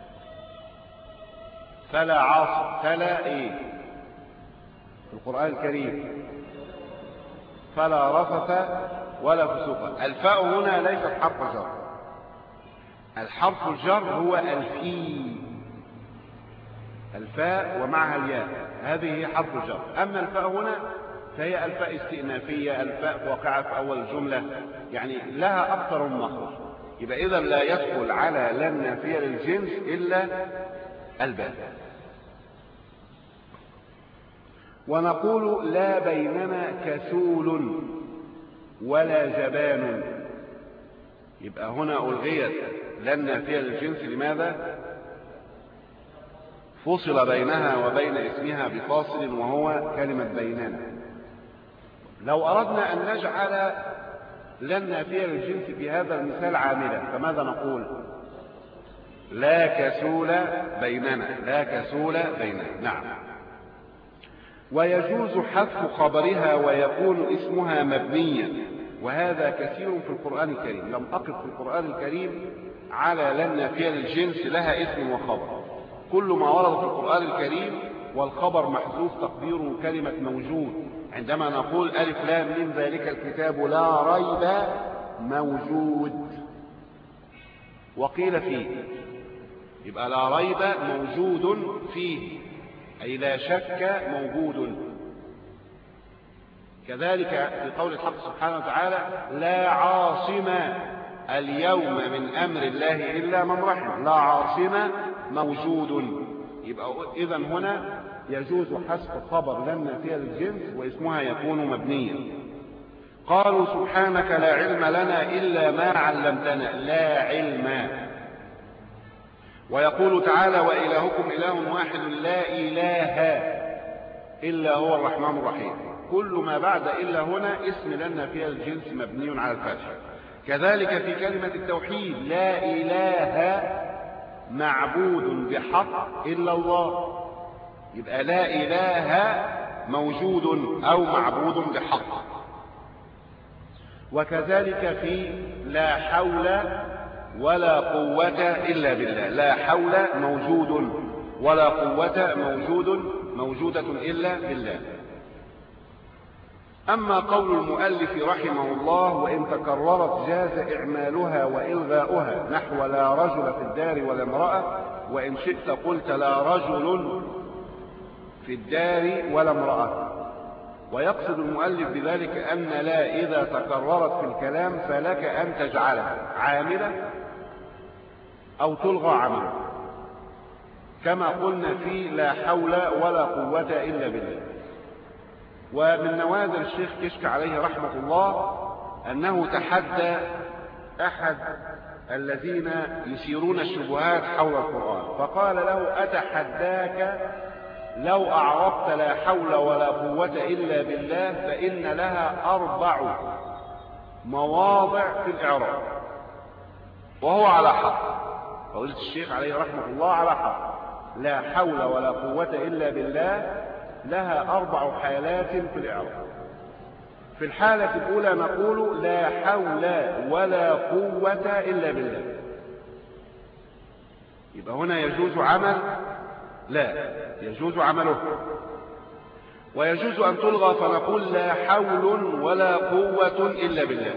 فلا عاصم. فلا إيه في القرآن الكريم فلا رفث ولا فسوق. الفاء هنا ليست حرف جر. الحرف الجر هو الفي. الفاء ومعها الياء هذه حرف الجر. أما الفاء هنا فهي الفاء استئنافية. الفاء واقعة في أول الجملة يعني لها أكثر من مخرج. يبقى إذا لا يدخل على لن نافية للجنس إلا الباء. ونقول لا بيننا كسول ولا جبان. يبقى هنا ألغيت لن نافية للجنس. لماذا؟ فصل بينها وبين اسمها بفاصل وهو كلمة بيننا. لو أردنا أن نجعل لن نافية للجنس في هذا المثال عاملا فماذا نقول؟ لا كسول بيننا. لا كسول بيننا. نعم. ويجوز حذف خبرها ويكون اسمها مبنيا وهذا كثير في القرآن الكريم. لم أقف في القرآن الكريم على لن نافية للجنس لها اسم وخبر. كل ما ورد في القرآن الكريم والخبر محذوف تقديره كلمة موجود. عندما نقول ألف لام من ذلك الكتاب لا ريب موجود وقيل فيه. يبقى لا ريب موجود فيه أي لا شك موجود. كذلك في قول الحق سبحانه وتعالى لا عاصم اليوم من أمر الله إلا من رحم. لا عاصم موجود. يبقى إذا هنا يجوز حذف خبر لن نافية للجنس واسمها يكون مبنيا. قالوا سبحانك لا علم لنا إلا ما علمتنا. لا علم. ويقول تعالى وإلهكم إله واحد لا إله إلا هو الرحمن الرحيم. كل ما بعد إلا هنا اسم لن نافية للجنس مبني على الفتح. كذلك في كلمة التوحيد لا إله معبود بحق إلا الله. يبقى لا إله موجود أو معبود بحق. وكذلك في لا حول ولا قوة إلا بالله. لا حول موجود ولا قوة موجود موجودة إلا بالله. أما قول المؤلف رحمه الله وإن تكررت جاز إعمالها وإلغاؤها نحو لا رجل في الدار ولا امرأة. وإن شئت قلت لا رجل في الدار ولا امرأة. ويقصد المؤلف بذلك أن لا إذا تكررت في الكلام فلك أن تجعلها عاملة أو تلغى عاملة كما قلنا في لا حول ولا قوة إلا بالله. ومن نوادر الشيخ كشك عليه رحمة الله أنه تحدى أحد الذين يثيرون الشبهات حول القرآن فقال له أتحداك لو أعربت لا حول ولا قوة إلا بالله فإن لها أربع مواضع في الإعراب. وهو على حق. فضيلة الشيخ عليه رحمة الله على حق. لا حول ولا قوة إلا بالله لها أربع حالات في الإعراب. في الحالة الأولى نقول لا حول ولا قوة إلا بالله. يبقى هنا يجوز عمل لا، يجوز عمله، ويجوز أن تلغى فنقول لا حول ولا قوة إلا بالله.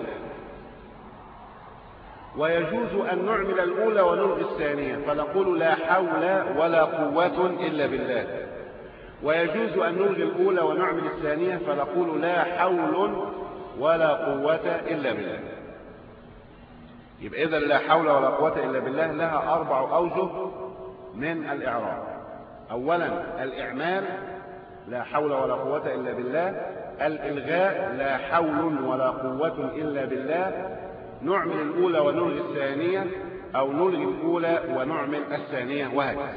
ويجوز أن نعمل الأولى ونلغي الثانية فنقول لا حول ولا قوة إلا بالله. ويجوز أن نلغي الأولى ونعمل الثانية فنقول لا حول ولا قوة إلا بالله. يبقى إذا لا حول ولا قوة إلا بالله لها أربع أوجه من الإعراب. أولا الإعمال لا حول ولا قوة إلا بالله. الإلغاء لا حول ولا قوة إلا بالله. نعمل الأولى ونلغي الثانية أو نلغي الأولى ونعمل الثانية وهكذا.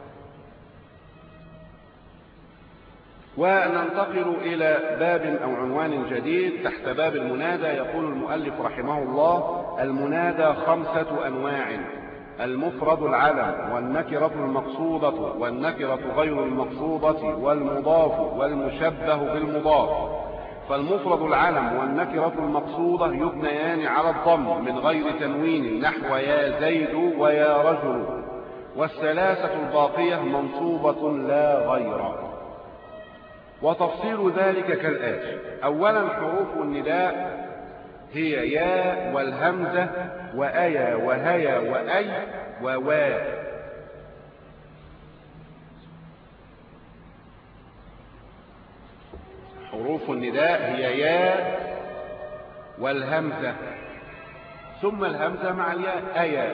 وننتقل إلى باب أو عنوان جديد تحت باب المنادى. يقول المؤلف رحمه الله: المنادى خمسة أنواع: المفرد العلم، والنكرة المقصودة، والنكرة غير المقصودة، والمضاف، والمشبه بالمضاف. فالمفرد العلم والنكرة المقصودة يبنيان على الضم من غير تنوين نحو يا زيد ويا رجل، والثلاثة الباقية منصوبة لا غير. وتفصيل ذلك كالآتي: أولا حروف النداء هي يا والهمزة وأيا وهيا وأي ووا. حروف النداء هي يا والهمزة ثم الهمزة مع الياء أيا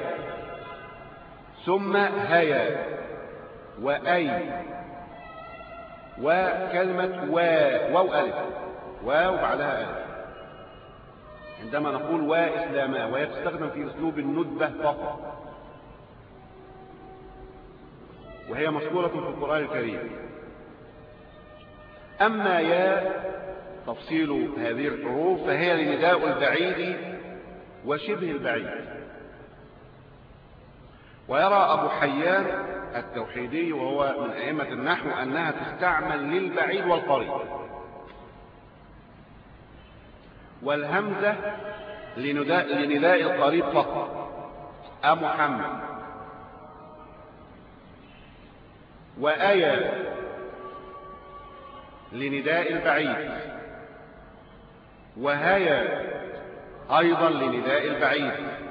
ثم هيا وأي وكلمة وا واو ألف واو بعدها ألف. عندما نقول وا إسلاما وهي تستخدم في أسلوب الندبة فقط، وهي مذكورة في القرآن الكريم. أما يا تفصيل هذه الحروف فهي لنداء البعيد وشبه البعيد. ويرى أبو حيان التوحيدي وهو من أئمة النحو أنها تستعمل للبعيد والقريب. والهمزة لنداء, لنداء القريب فقط: أمحمد. وأيا لنداء البعيد. وهيا أيضا لنداء البعيد.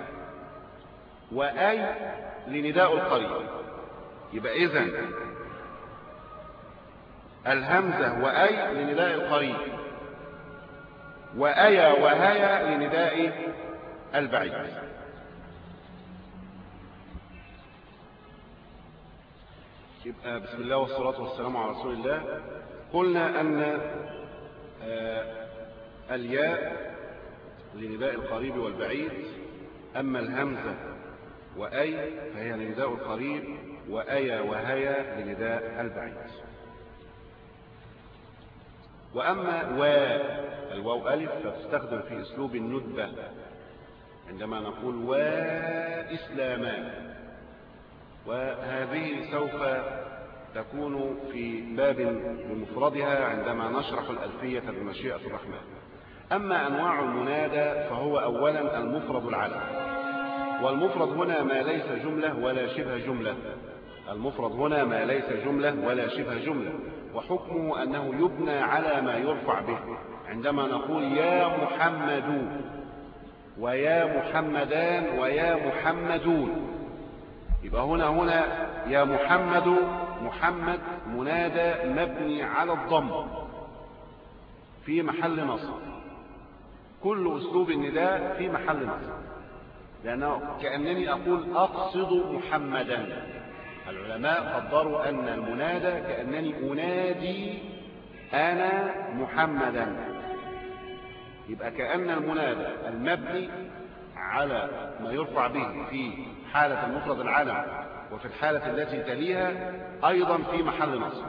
وأي لنداء القريب. يبقى إذن الهمزة وأي لنداء القريب، وأيا وهيا لنداء البعيد. يبقى بسم الله والصلاة والسلام على رسول الله. قلنا أن الياء لنداء القريب والبعيد، أما الهمزة وأي فهي لنداء القريب، وأيا وهيا لنداء البعيد. وأما وا الواو ألف فتستخدم في أسلوب الندبة عندما نقول وا إسلاما، وهذه سوف تكون في باب بمفردها عندما نشرح الألفية بمشيئة الرحمن. أما أنواع المنادى فهو أولا المفرد العلم، والمفرد هنا ما ليس جملة ولا شبه جملة. المفرد هنا ما ليس جملة ولا شبه جملة، وحكمه أنه يبنى على ما يرفع به. عندما نقول يا محمد ويا محمدان ويا محمدون، يبقى هنا هنا يا محمد محمد منادى مبني على الضم في محل نصب. كل أسلوب النداء في محل نصب، لأنه كأنني أقول أقصد محمدا. العلماء قدروا أن المنادى كأنني أنادي أنا محمدا. يبقى كأن المنادى المبني على ما يرفع به في حالة المفرد العلم وفي الحالة التي تليها أيضا في محل نصب،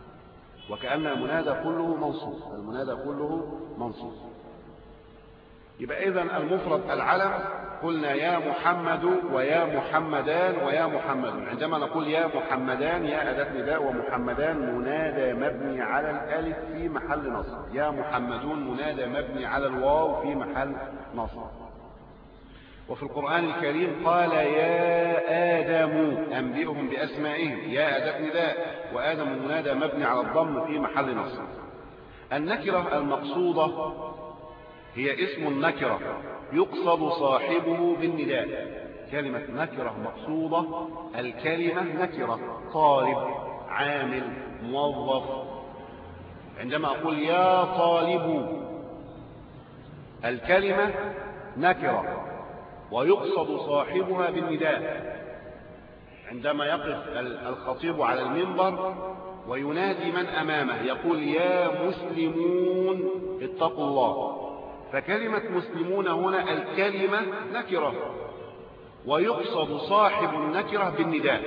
وكأن المنادى كله منصوب. المنادى كله منصوب. يبقى إذن المفرد العلم قلنا يا محمد ويا محمدان ويا محمد. عندما نقول يا محمدان يا أداة نداء، ومحمدان منادى مبني على الألف في محل نصب، يا محمدون منادى مبني على الواو في محل نصب. وفي القرآن الكريم قال يا آدم أنبئهم بأسمائهم، يا أداة نداء، وآدم منادى مبني على الضم في محل نصب. النكرة المقصودة هي اسم النكرة يقصد صاحبه بالنداء. كلمة نكرة مقصودة، الكلمة نكرة، طالب، عامل، موظف. عندما أقول يا طالب الكلمة نكرة ويقصد صاحبها بالنداء. عندما يقف الخطيب على المنبر وينادي من أمامه يقول يا مسلمون اتقوا الله، فكلمة مسلمون هنا الكلمة نكرة ويقصد صاحب النكرة بالنداء.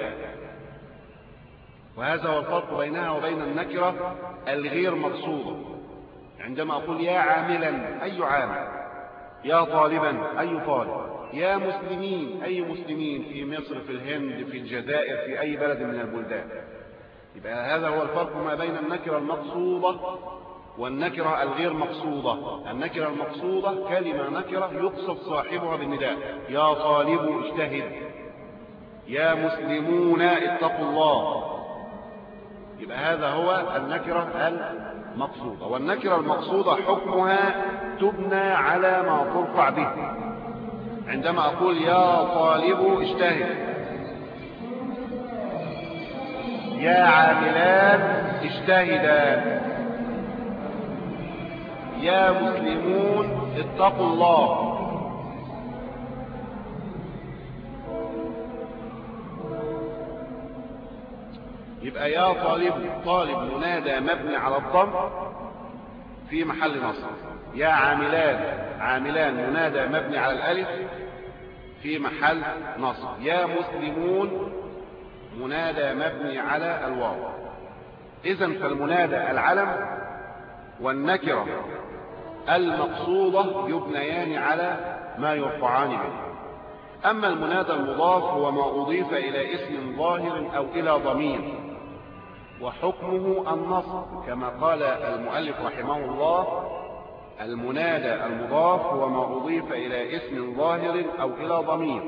وهذا هو الفرق بينها وبين النكرة الغير مقصودة. عندما أقول يا عاملا أي عامل، يا طالبا أي طالب، يا مسلمين أي مسلمين في مصر، في الهند، في الجزائر، في أي بلد من البلدان. يبقى هذا هو الفرق ما بين النكرة المقصودة والنكرة الغير مقصودة. النكرة المقصودة كلمة نكرة يقصد صاحبها بالنداء، يا طالب اجتهد، يا مسلمون اتقوا الله. يبقى هذا هو النكرة المقصودة. والنكرة المقصودة حكمها تبنى على ما ترفع به. عندما أقول يا طالب اجتهد، يا عاملان اجتهدا، يا مسلمون اتقوا الله. يبقى يا طالب، طالب منادى مبني على الضم في محل نصب. يا عاملان، عاملان منادى مبني على الألف في محل نصب. يا مسلمون منادى مبني على الواو. إذن فالمنادى العلم والنكرة المقصودة يبنيان على ما يرفعان به. أما المنادى المضاف هو ما أضيف إلى اسم ظاهر أو إلى ضمير، وحكمه النصب كما قال المؤلف رحمه الله: المنادى المضاف هو ما أضيف إلى اسم ظاهر أو إلى ضمير،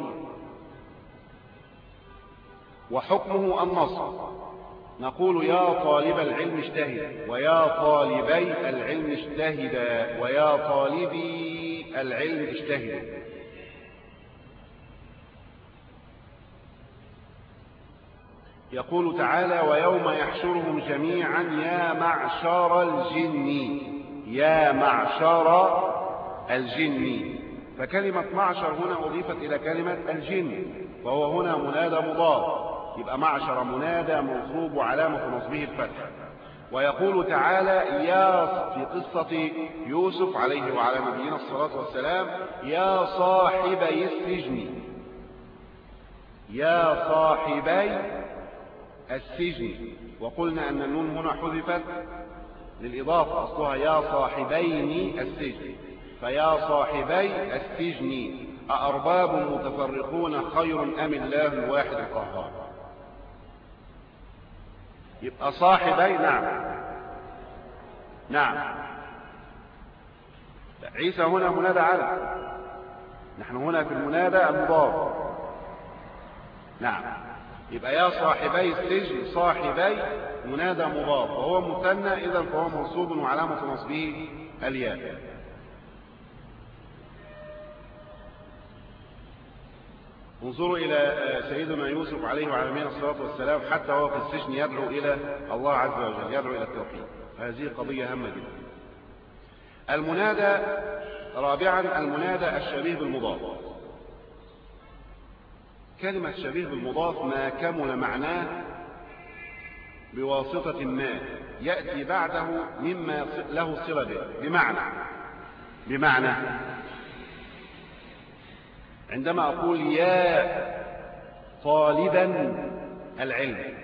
وحكمه النصب. نقول يا طالب العلم اجتهد، ويا طالبي العلم اجتهدا، ويا طالبي العلم اجتهد. يقول تعالى: ويوم يحشرهم جميعا يا معشر الجن، يا معشر الجن. فكلمة معشر هنا أضيفت إلى كلمة الجن، وهو هنا منادى مضاف، يبقى معشر منادى منصوب وعلامة نصبه الفتح. ويقول تعالى يا في قصة يوسف عليه وعلى نبينا الصلاة والسلام: يا صاحبي السجن، يا صاحبي السجن. وقلنا أن النون هنا حذفت للإضافة، أصلها يا صاحبين السجن، فيا صاحبي السجن أأرباب متفرقون خير أم الله الواحد القهار. يبقى صاحبي، نعم نعم، عيسى هنا منادى علم، نحن هنا في المنادى المضاف. نعم، يبقى يا صاحبي السجن، صاحبي منادى مضاف وهو مثنى، إذا فهو منصوب وعلامة نصبه الياء. انظروا إلى سيدنا يوسف عليه وعلى نبينا الصلاة والسلام، حتى هو في السجن يدعو إلى الله عز وجل، يدعو إلى التوحيد. هذه قضية هامة جدا. المنادى رابعا، المنادى الشبيه بالمضاف. كلمة شبيه بالمضاف ما كمل معناه بواسطة ما يأتي بعده مما له صلة به. بمعنى بمعنى عندما أقول يا طالبا العلم،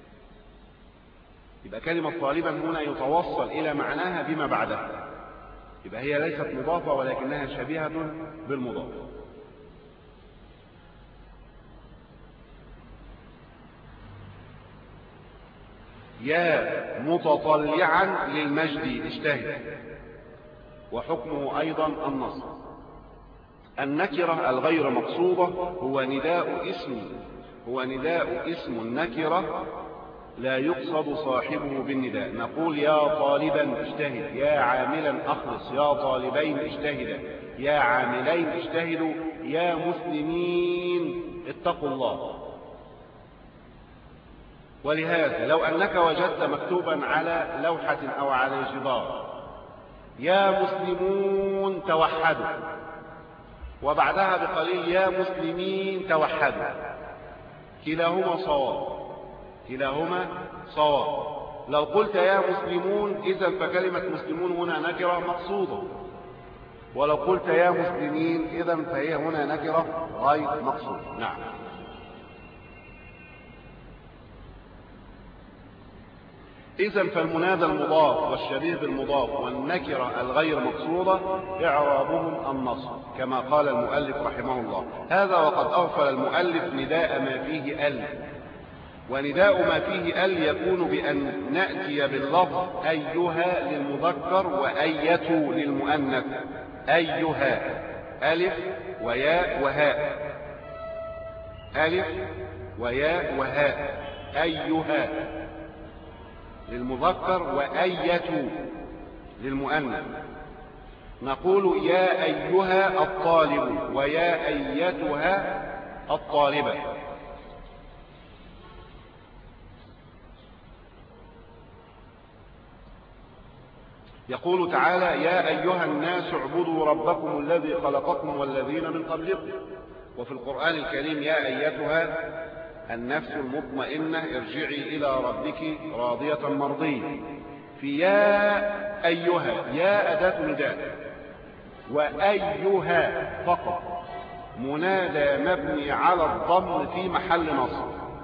يبقى كلمة طالبا هنا يتوصل إلى معناها بما بعدها. يبقى هي ليست مضافة ولكنها شبيهة بالمضاف. يا متطلعا للمجد اجتهد، وحكمه أيضا النصب. النكرة الغير مقصودة هو نداء اسم هو نداء اسم النكرة لا يقصد صاحبه بالنداء. نقول يا طالبا اجتهد، يا عاملا أخلص، يا طالبين اجتهدا، يا عاملين اجتهدوا، يا مسلمين اتقوا الله. ولهذا لو أنك وجدت مكتوبا على لوحة أو على جدار يا مسلمون توحدوا، وبعدها بقليل يا مسلمين توحدوا، كلاهما صواب كلاهما صواب. لو قلت يا مسلمون إذن فكلمة مسلمون هنا نكرة مقصودة، ولو قلت يا مسلمين إذن فهي هنا نكرة غير مقصودة. نعم. إذن فالمنادى المضاف والشبيه بالمضاف والنكرة الغير مقصودة إعرابهم النصب كما قال المؤلف رحمه الله. هذا وقد أغفل المؤلف نداء ما فيه ال، ونداء ما فيه ال يكون بأن نأتي باللفظ أيها للمذكر وأية للمؤنث. أيها ألف وياء وهاء، ألف وياء وهاء، أيها للمذكر وأية للمؤنث. نقول يا أيها الطالب ويا أيتها الطالبة. يقول تعالى يا أيها الناس اعبدوا ربكم الذي خلقكم والذين من قبلكم. وفي القرآن الكريم يا أيتها النفس المطمئنة ارجعي إلى ربك راضية مرضية. في يا أيها يا أداة نداء، وأيها فقط منادى مبني على الضم في محل نصب.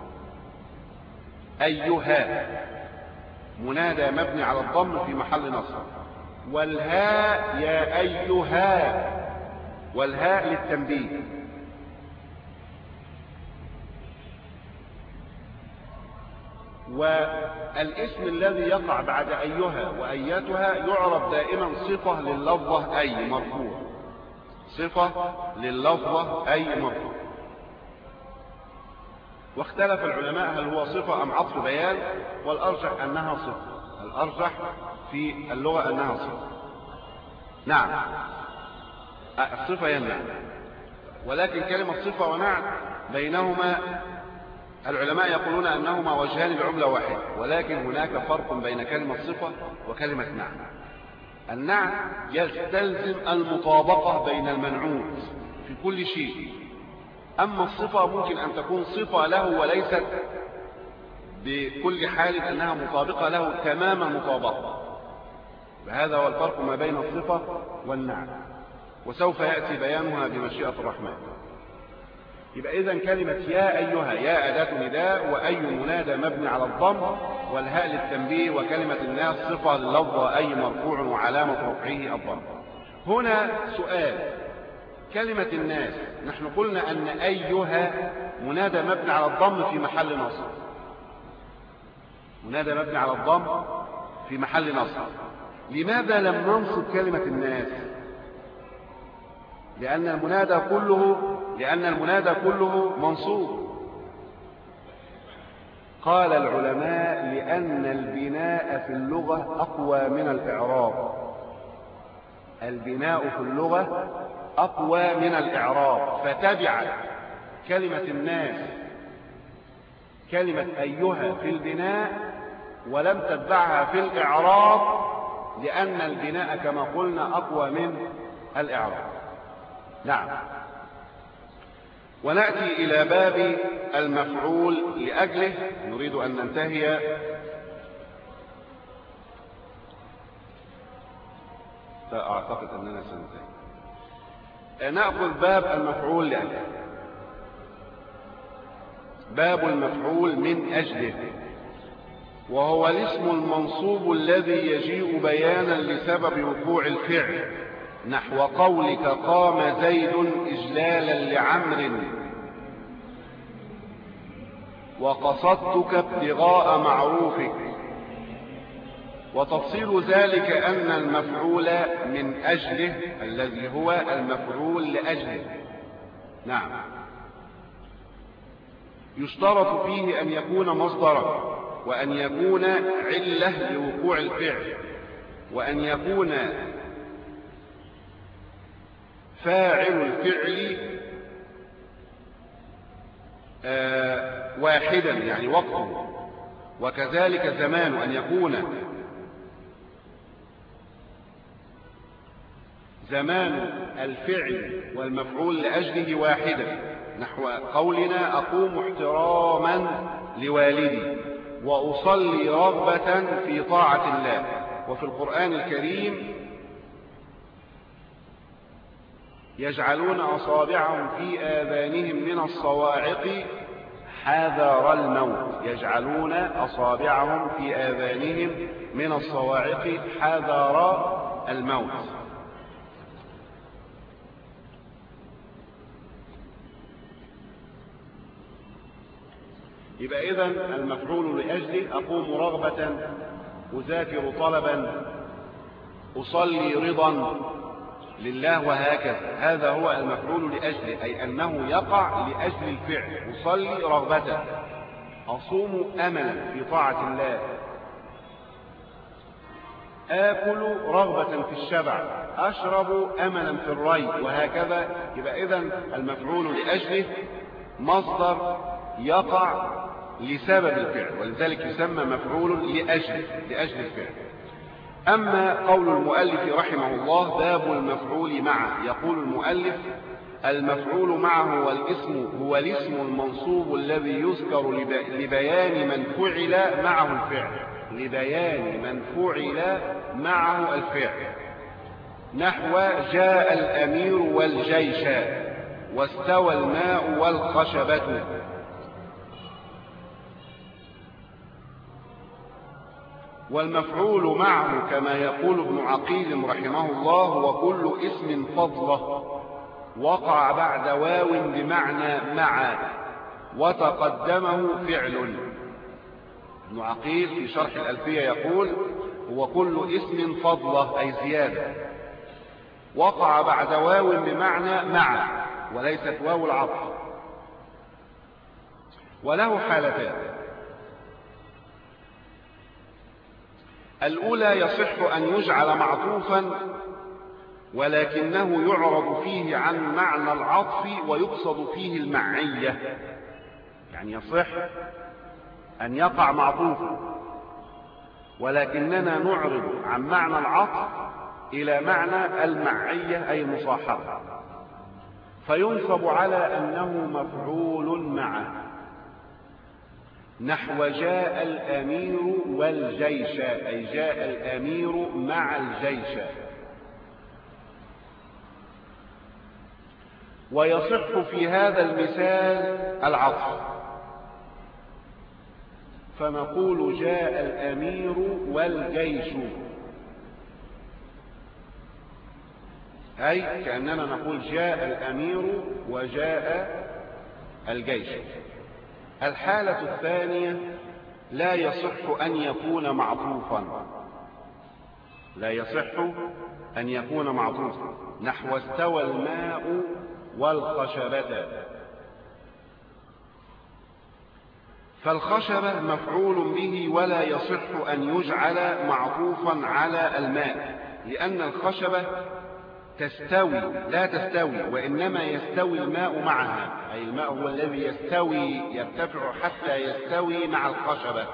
أيها منادى مبني على الضم في محل نصب. والهاء يا أيها، والهاء للتنبيه. والاسم الذي يقع بعد أيها وأياتها يعرف دائما صفة لللفظة أي مرفوع، صفة لللفظة أي مرفوع. واختلف العلماء هل هو صفة أم عطف بيان، والأرجح أنها صفة، الأرجح في اللغة أنها صفة. نعم الصفة ينعم، ولكن كلمة صفة ونعم بينهما العلماء يقولون أنهما وجهان لعملة واحدة، ولكن هناك فرق بين كلمة صفة وكلمة نعم. النعم يستلزم المطابقة بين المنعوت في كل شيء، أما الصفة ممكن أن تكون صفة له وليست بكل حال أنها مطابقة له تمام المطابقة. وهذا هو الفرق ما بين الصفة والنعم، وسوف يأتي بيانها بمشيئة الرحمن. يبقى إذن كلمة يا أيها يا أداة نداء، وأي منادى مبني على الضم، والهاء للتنبيه، وكلمة الناس صفة لللفظة أي مرفوع وعلامة رفعه الضم. هنا سؤال، كلمة الناس نحن قلنا أن أيها منادى مبني على الضم في محل نصب، منادى مبني على الضم في محل نصب. لماذا لم ننصب كلمة الناس؟ لأن المنادى كله لأن المنادى كله منصوب. قال العلماء لأن البناء في اللغة أقوى من الإعراب، البناء في اللغة أقوى من الإعراب، فتبع كلمة الناس كلمة أيها في البناء ولم تتبعها في الإعراب، لأن البناء كما قلنا أقوى من الإعراب. نعم. ونأتي إلى باب المفعول لأجله، نريد أن ننتهي أعتقد أننا سننتهي. نأخذ باب المفعول لأجله. باب المفعول من أجله. وهو الاسم المنصوب الذي يجيء بيانا لسبب وقوع الفعل، نحو قولك قام زيد إجلالا لعمر، وقصدتك ابتغاء معروفك. وتفصيل ذلك أن المفعول من أجله الذي هو المفعول لأجله، نعم، يشترط فيه أن يكون مصدرا، وأن يكون علة لوقوع الفعل، وأن يكون فاعل الفعل آه واحدا يعني وقته، وكذلك زمان، أن يكون زمان الفعل والمفعول لأجله واحدا، نحو قولنا أقوم احتراما لوالدي وأصلي رغبة في طاعة الله. وفي القرآن الكريم يجعلون أصابعهم في آذانهم من الصواعق حذر الموت، يجعلون أصابعهم في آذانهم من الصواعق حذر الموت. يبقى إذن المفعول لأجله أقوم رغبة، أذاكر طلبا، أصلي رضا لله، وهكذا. هذا هو المفعول لأجله، أي أنه يقع لأجل الفعل. أصلي رغبة، أصوم أملا في طاعة الله، آكل رغبة في الشبع، أشرب أملا في الري، وهكذا. يبقى إذن المفعول لأجله مصدر يقع لسبب الفعل، ولذلك يسمى مفعول لأجل لأجل الفعل. أما قول المؤلف رحمه الله باب المفعول معه، يقول المؤلف: المفعول معه هو الاسم هو الاسم المنصوب الذي يذكر لبيان من فعل معه الفعل لبيان من فعل معه الفعل، نحو جاء الأمير والجيش، واستوى الماء والخشبة. والمفعول معه كما يقول ابن عقيل رحمه الله هو كل اسم فضله وقع بعد واو بمعنى مع وتقدمه فعل. ابن عقيل في شرح الألفية يقول هو كل اسم فضله أي زيادة وقع بعد واو بمعنى مع وليست واو العطف، وله حالتان: الأولى يصح أن يجعل معطوفا ولكنه يعرض فيه عن معنى العطف ويقصد فيه المعية، يعني يصح أن يقع معطوفا ولكننا نعرض عن معنى العطف إلى معنى المعية أي المصاحبة، فينصب على أنه مفعول معه، نحو جاء الأمير والجيش، أي جاء الأمير مع الجيش. ويصح في هذا المثال العطف، فنقول جاء الأمير والجيش، أي كأننا نقول جاء الأمير وجاء الجيش. الحالة الثانية لا يصح أن يكون معطوفا لا يصح أن يكون معطوفا نحو استوى الماء والخشبة. فالخشبة مفعول به ولا يصح أن يجعل معطوفا على الماء، لأن الخشبة تستوي لا تستوي وإنما يستوي الماء معها، أي الماء هو الذي يستوي يرتفع حتى يستوي مع الخشبة.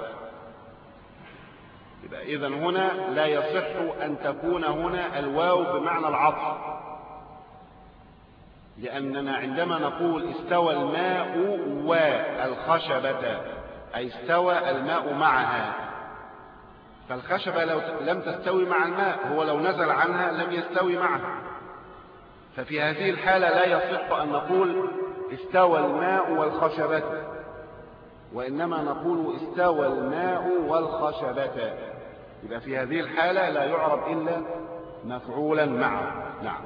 يبقى إذن هنا لا يصح أن تكون هنا الواو بمعنى العطف، لأننا عندما نقول استوى الماء والخشبة أي استوى الماء معها، فالخشبة لو لم تستوي مع الماء، هو لو نزل عنها لم يستوي معها، ففي هذه الحالة لا يصح أن نقول استوى الماء والخشبة، وإنما نقول استوى الماء والخشبة. يبقى في هذه الحالة لا يعرب إلا مفعولا معه. نعم.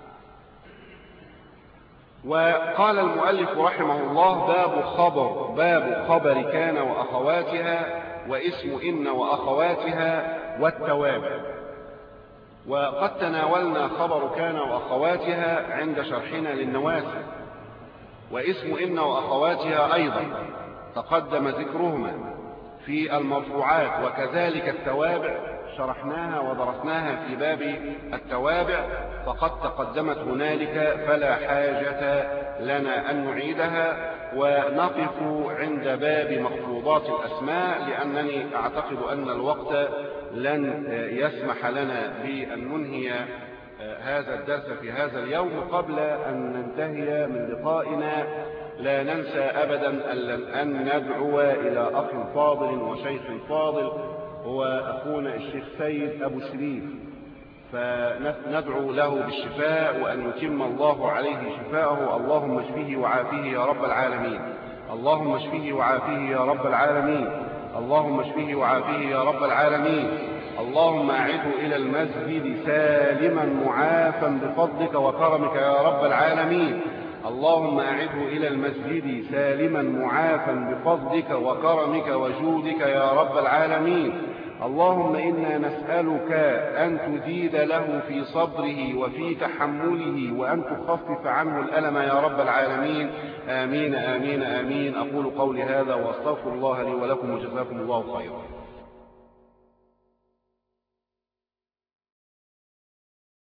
وقال المؤلف رحمه الله: باب خبر باب خبر كان وأخواتها واسم إن وأخواتها والتوابع. وقد تناولنا خبر كان وأخواتها عند شرحنا للنواسخ، واسم إن وأخواتها أيضا تقدم ذكرهما في المرفوعات، وكذلك التوابع شرحناها ودرسناها في باب التوابع، فقد تقدمت هنالك فلا حاجة لنا أن نعيدها، ونقف عند باب مخفوضات الأسماء، لأنني أعتقد أن الوقت لن يسمح لنا بأن ننهي هذا الدرس في هذا اليوم قبل أن ننتهي من لقائنا. لا ننسى أبدا أن ندعو إلى أخ فاضل وشيخ فاضل هو أخونا الشيخ سيد أبو شريف، فندعو له بالشفاء وأن يتم الله عليه شفاءه. اللهم اشفيه وعافيه يا رب العالمين. اللهم اشفيه وعافيه يا رب العالمين. اللهم اشفيه وعافيه يا رب العالمين. اللهم أعده إلى المسجد سالما معافا بفضلك وكرمك يا رب العالمين. اللهم أعده إلى المسجد سالما معافا بفضلك وكرمك وجودك يا رب العالمين. اللهم إنا نسألك أن تزيد له في صبره وفي تحمله، وأن تخفف عنه الألم يا رب العالمين. آمين آمين آمين. أقول قولي هذا وأستغفر الله لي ولكم، وجزاكم الله خيرا.